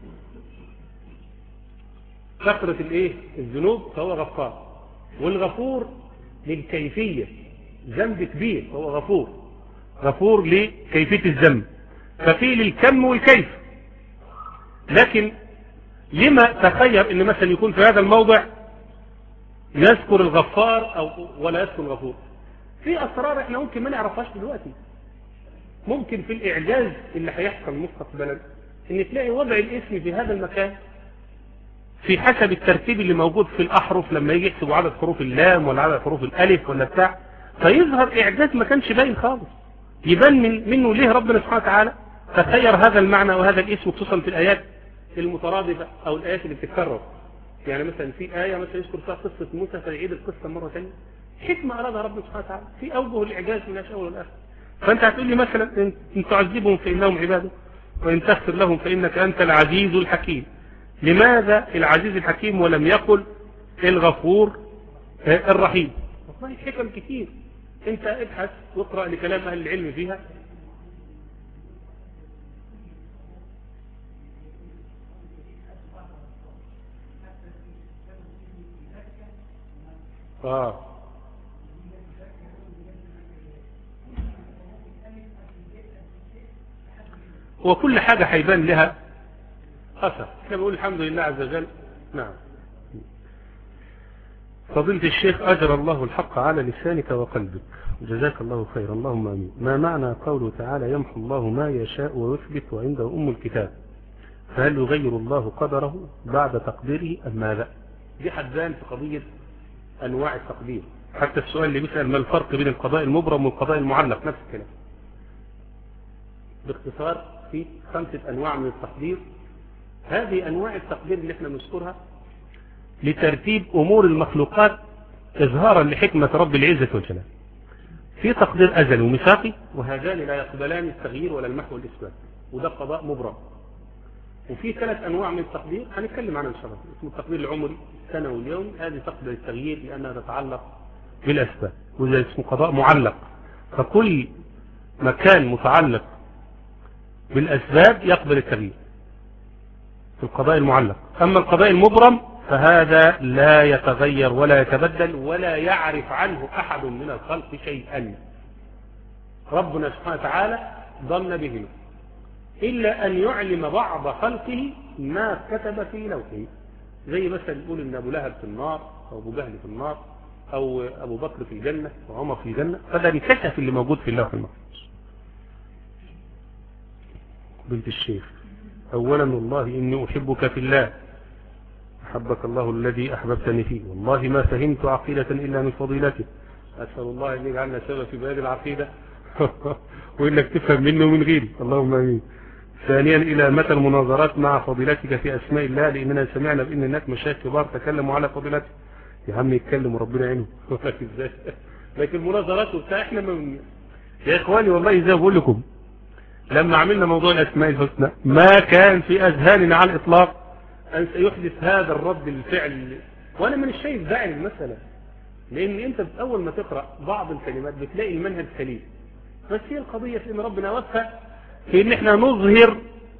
كثره الايه؟ الذنوب، فهو غفار. والغفور للكيفيه، ذنب كبير فهو غفور، غفور لكيفيه الذنب، ففي للكم والكيف. لكن لما تخير ان مثلا يكون في هذا الموضع يذكر الغفار او ولا يذكر الغفور؟ في اسرار احنا ممكن ما نعرفهاش دلوقتي. ممكن في الاعجاز اللي هيحصل مستقبلا ان تلاقي وضع الاسم في هذا المكان في حسب الترتيب اللي موجود في الاحرف، لما يجي يحسبوا عدد حروف اللام ولا عدد حروف الالف ولا بتاع، فيظهر اعجاز ما كانش باين خالص، يبان من منه ليه ربنا سبحانه وتعالى تخير هذا المعنى وهذا الاسم، خصوصا في الايات المترادفه او الايات اللي بتتكرر. يعني مثلا في ايه مثلا يذكر فيها قصه موسى فيعيد القصه مره ثانيه، حكمه ارادها ربنا سبحانه وتعالى في اوجه الاعجاز من الاول والاخر. فانت هتقول لي مثلا ان تعذبهم فانهم عباده وان تغفر لهم فانك انت العزيز الحكيم. لماذا العزيز الحكيم ولم يقل الغفور الرحيم؟ والله حكم كتير، انت ابحث واقرا لكلام اهل العلم فيها. اه هو كل حاجة هيبان لها أثر. احنا بنقول الحمد لله عز وجل. نعم. فضيلة الشيخ أجر الله الحق على لسانك وقلبك، جزاك الله خير، اللهم آمين. ما معنى قوله تعالى يمحو الله ما يشاء ويثبت وعنده أم الكتاب؟ فهل يغير الله قدره بعد تقديره أم ماذا؟ دي حدان في قضية أنواع التقدير. حتى السؤال اللي بيسأل ما الفرق بين القضاء المبرم والقضاء المعلق، نفس الكلام. باختصار في خمسة أنواع من التقدير. هذه أنواع التقدير اللي احنا نذكرها لترتيب أمور المخلوقات إظهارا لحكمة رب العزة والجلال. في تقدير أزلي وميثاقي، وهذان لا يقبلان التغيير ولا المحو والإثبات، وده قضاء مبرم. وفي ثلاث أنواع من التقدير هنتكلم عنها إن شاء الله، اسمه التقدير العمري السنوي اليومي، هذه تقبل التغيير لأنها تتعلق بالأسباب، وده اسمه قضاء معلق، فكل مكان متعلق بالأسباب يقبل التغيير في القضاء المعلق. أما القضاء المبرم فهذا لا يتغير ولا يتبدل ولا يعرف عنه أحد من الخلق شيئا، ربنا سبحانه وتعالى ضمن به، إلا أن يعلم بعض خلقه ما كتب في لوحه. زي مثلا يقول إن أبو لهب في النار أو أبو جهل في النار أو أبو بكر في الجنة وعمر في الجنة، فده انكشف اللي موجود في اللوح المحفوظ. بنت الشيخ، أولا والله إني أحبك في الله، أحبك الله الذي أحببتني فيه، والله ما فهمت عقيدة إلا من فضيلته، أسأل الله أن يجعلنا سبب في بيان العقيدة وإنك تفهم منه من غيري، اللهم آمين. ثانيا، إلى متى المناظرات مع فضيلتك في أسماء الله؟ لأننا سمعنا بأن هناك مشايخ كبار تكلموا على فضيلته. يا عم يتكلم وربنا يعينه ازاي؟ لكن المناظرات وبتاع احنا من... يا إخواني والله زي ما بقول لكم، لما عملنا موضوع الأسماء الحسنى ما كان في أذهاننا على الإطلاق أن سيحدث هذا الرد الفعل. وأنا من الشيء داعي المسألة، لأن أنت أول ما تقرأ بعض الكلمات بتلاقي المنهج سليم، بس هي القضية في أن ربنا وفق في أن احنا نظهر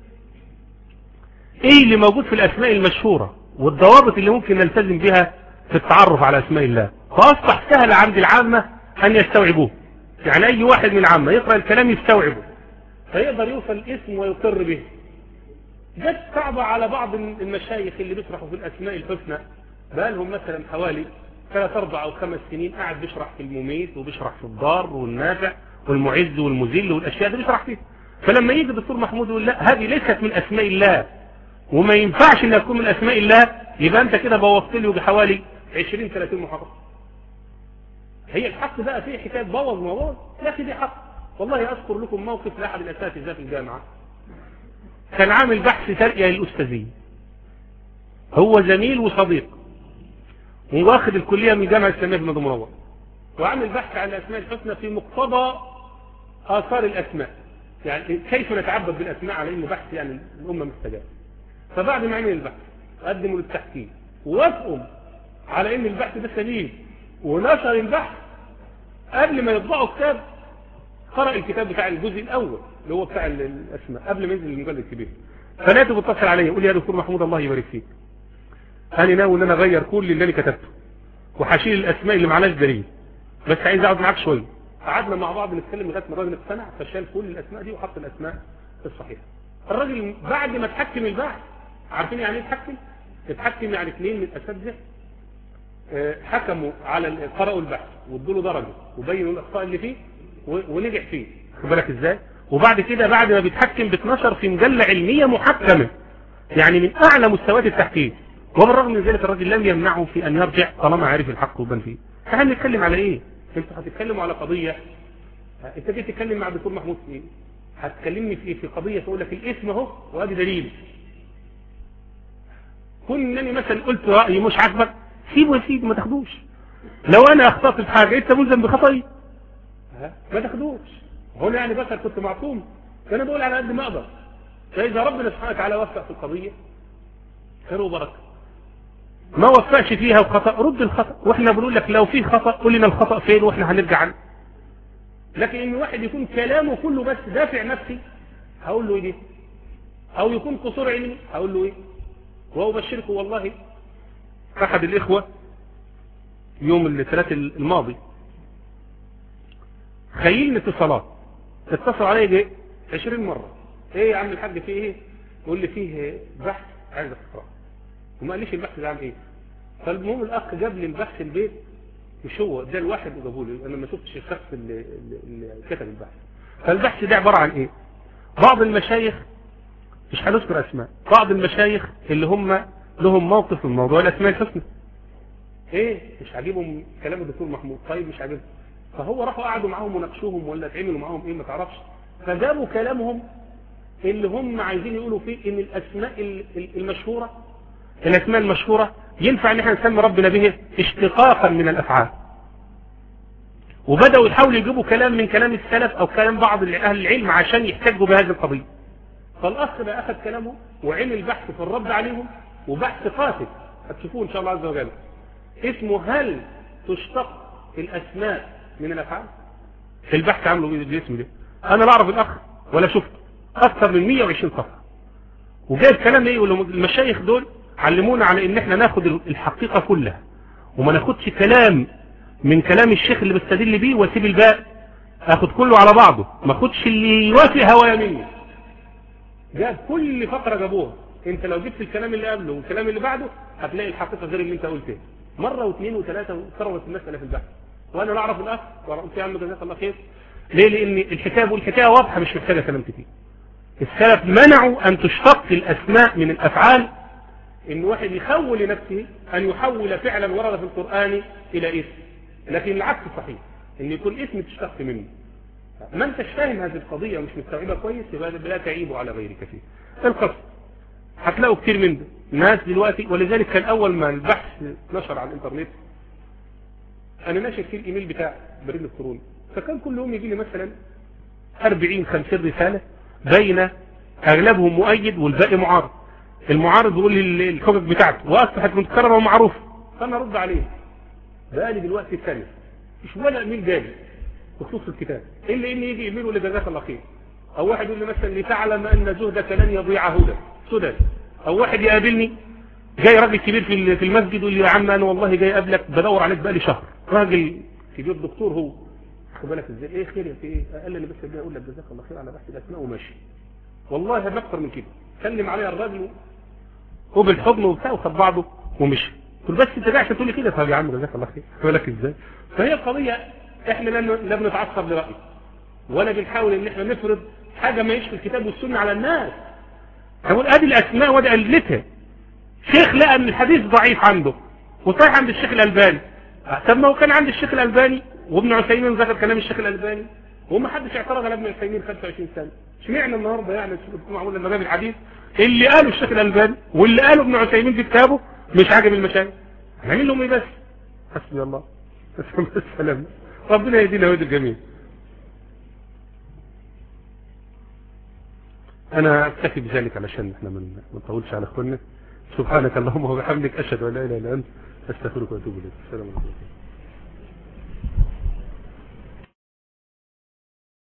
إيه اللي موجود في الأسماء المشهورة والضوابط اللي ممكن نلتزم بها في التعرف على أسماء الله، فأصبح سهل عند العامة أن يستوعبوه. يعني أي واحد من العامة يقرأ الكلام يستوعبه فيقدر يوصل الاسم ويقر به. جت صعبة على بعض المشايخ اللي بيشرحوا في الأسماء الحسنى، بقالهم مثلا حوالي ثلاث أربع أو خمس سنين قاعد بيشرح في المميت وبيشرح في الضار والنافع والمعز والمذل والأشياء دي بيشرح فيها. فلما يجي الدكتور محمود يقول لا هذه ليست من أسماء الله وما ينفعش انها تكون من أسماء الله، يبقى أنت كده بوظت لي بحوالي عشرين ثلاثين محاضرة. هي الحق بقى فيه حكاية بوظ موضوع، يا أخي دي حق. والله أذكر لكم موقف لأحد الأساتذة في الجامعة، كان عامل بحث ترقية للأستاذية، هو زميل وصديق واخد الكلية من جامعة الإسلامية في المدينة المنورة، وعامل بحث عن الأسماء الحسنى في مقتضى آثار الأسماء، يعني كيف نتعبد بالأسماء، على إنه بحث يعني الأمة محتاجاه. فبعد ما عمل البحث قدموا للتحكيم ووافقوا على إن البحث ده سليم، ونشر البحث قبل ما يطبعوا كتاب، قرأ الكتاب بتاع الجزء الأول اللي هو بتاع الأسماء قبل ما ينزل المجلد الكبير. فلاته بتصل عليا يقول لي يا دكتور محمود الله يبارك فيك، أنا ناوي إن أنا أغير كل اللي أنا كتبته وحشيل الأسماء اللي معناش دليل، بس عايز أقعد معاك شوية. قعدنا مع بعض نتكلم لغاية ما الراجل اقتنع، فشال كل الأسماء دي وحط الأسماء الصحيحة. الراجل بعد ما تحكم البحث، عارفين يعني ايه تحكم؟ تتحكم يعني اثنين من الأساتذة حكموا على قرأوا البحث وادوا له درجة وبينوا الأخطاء اللي فيه ونجح فيه، خد بالك ازاي؟ وبعد كده بعد ما بيتحكم بتنشر في مجلة علمية محكمة، يعني من أعلى مستويات التحكيم. وبالرغم من ذلك الراجل لم يمنعه في أن يرجع طالما عارف الحق وبان فيه. احنا بنتكلم على ايه؟ انتوا هتتكلموا على قضية، انت جيت تتكلم مع الدكتور محمود في ايه؟ هتكلمني في ايه؟ في قضية تقول لك الاسم اهو وادي دليل. كون انني مثلا قلت رأيي مش عاجبك سيبه يا سيدي ما تاخدوش. لو انا اخطأت في حاجة انت ملزم بخطئي ما تاخدوش. هنا يعني بس كنت معصوم، فانا بقول على قد ما اقدر. فاذا ربنا سبحانه وتعالى وفق في القضية خير وبركة، ما وفقش فيها وخطأ رد الخطأ، واحنا بنقول لك لو في خطأ قول لنا الخطأ فين واحنا هنرجع عنه. لكن ان واحد يكون كلامه كله بس دافع نفسي هقول له ايه دي؟ او يكون قصور علمي هقول له ايه؟ وابشركم والله احد الاخوة يوم الثلاث الماضي خيلني اتصالات، اتصل علي جاي عشرين مرة، ايه يا عم الحاج فيه ايه؟ يقول لي فيه بحث عايز اقراه، وما قاليش البحث ده عن ايه. فالمهم الاخ جاب لي البحث البيت، مش هو ده الواحد وجابه لي، انا ما شفتش الشخص اللي, اللي كتب البحث. فالبحث ده عبارة عن ايه؟ بعض المشايخ مش هنذكر اسماء، بعض المشايخ اللي هم لهم موقف من موضوع الاسماء الحسنى، ايه مش عاجبهم كلام الدكتور محمود، طيب مش عاجبهم، فهو راحوا قعدوا معاهم وناقشوهم ولا اتعملوا معاهم ايه ما تعرفش، فجابوا كلامهم اللي هم عايزين يقولوا فيه ان الاسماء المشهورة الاسماء المشهورة ينفع ان احنا نسمي ربنا به اشتقاقا من الافعال، وبدأوا يحاولوا يجيبوا كلام من كلام السلف او كلام بعض اهل العلم عشان يحتجوا بهذه القضية. فالاخ ده اخذ كلامه وعمل بحث في الرد عليهم، وبحث قاسي هتشوفوه ان شاء الله عز وجل، اسمه هل تشتق الاسماء من الافعال؟ في البحث عملوا بالاسم ده، انا لا اعرف الاخ ولا شفت، اكثر من مئة وعشرين صفحة، وجايب كلام ايه؟ المشايخ دول علمونا على ان احنا ناخد الحقيقة كلها وما ناخدش كلام من كلام الشيخ اللي بستدل بيه واسيب الباقي، اخد كله على بعضه، ما اخدش اللي يوافق هوايا مني. جاب كل فقرة جابوها، انت لو جبت الكلام اللي قبله والكلام اللي بعده هتلاقي الحقيقة غير اللي انت قلته مرة واثنين وثلاثة، وكررت المسألة في البحث. وانا لا اعرف الاخ وقلت يا عم جزاك الله خير، ليه؟ لان الحكايه والحكايه واضحه مش محتاجه كلام كتير. السلف منعوا ان تشتق الاسماء من الافعال ان واحد يخول لنفسه ان يحول فعلا ورد في القرآن الى اسم، لكن العكس صحيح، ان يكون اسم تشتق منه. ما انتش فاهم هذه القضية ومش مستوعبها كويس، يبقى لا تعيب على غيرك فيه. القصد هتلاقوا كتير من ده الناس دلوقتي، ولذلك كان اول ما البحث نشر على الانترنت انا ناشر فيه الايميل بتاع بريد الالكتروني، فكان كل يوم يجي لي مثلا أربعين خمسين رسالة بين اغلبهم مؤيد والباقي معارض. المعارض بيقول لي الحجج بتاعته واصبحت متكرره ومعروفه، فانا ارد عليه. بقالي دلوقتي سنه مش ولا ايميل جالي بخصوص الكتاب، الا ان يجي ايميل ولا جزاك الله خير، او واحد يقول لي مثلا لتعلم ان جهدك لن يضيع هدى سدى، او واحد يقابلني جاي راجل كبير في في المسجد يقول لي يا عم انا والله جاي اقابلك بدور عليك بقالي شهر، راجل كبير دكتور هو، خد بالك ازاي، ايه خير يا في ايه؟ قال لي بس جاي اقول لك جزاك الله خير على بحث الاسماء وماشي. والله ما اكتر من كده، سلم عليا الراجل هو بالحضن وبتاع وخد بعضه ومشي. قلت بس انت جاي تقول لي كده؟ طب يا عم جزاك الله خير، خد بالك ازاي. فهي القضيه احنا لا بنتعصب لراي ولا بنحاول ان احنا نفرض حاجه ما يشفي الكتاب والسنه على الناس. هقول ادي الاسماء وادي ادلتها. شيخ لقى ان الحديث ضعيف عنده وصحيح عند الشيخ الالباني، طب ما هو كان عند الشيخ الالباني وابن عثيمين ذكر كلام الشيخ الالباني وما حدش اعترض على ابن عثيمين خمسة وعشرين سنه. اشمعنى النهارده يعني معمول لما جاب الحديث اللي قاله الشيخ الالباني واللي قاله ابن عثيمين في كتابه مش عاجب المشايخ؟ هنعمل لهم ايه بس؟ حسبي الله السلام. ربنا يهدينا ويهدي الجميع. انا اكتفي بذلك علشان احنا ما نطولش على اخواننا. سبحانك اللهم وبحمدك اشهد ان لا اله الا انت استغفرك واتوب اليك. السلام عليكم.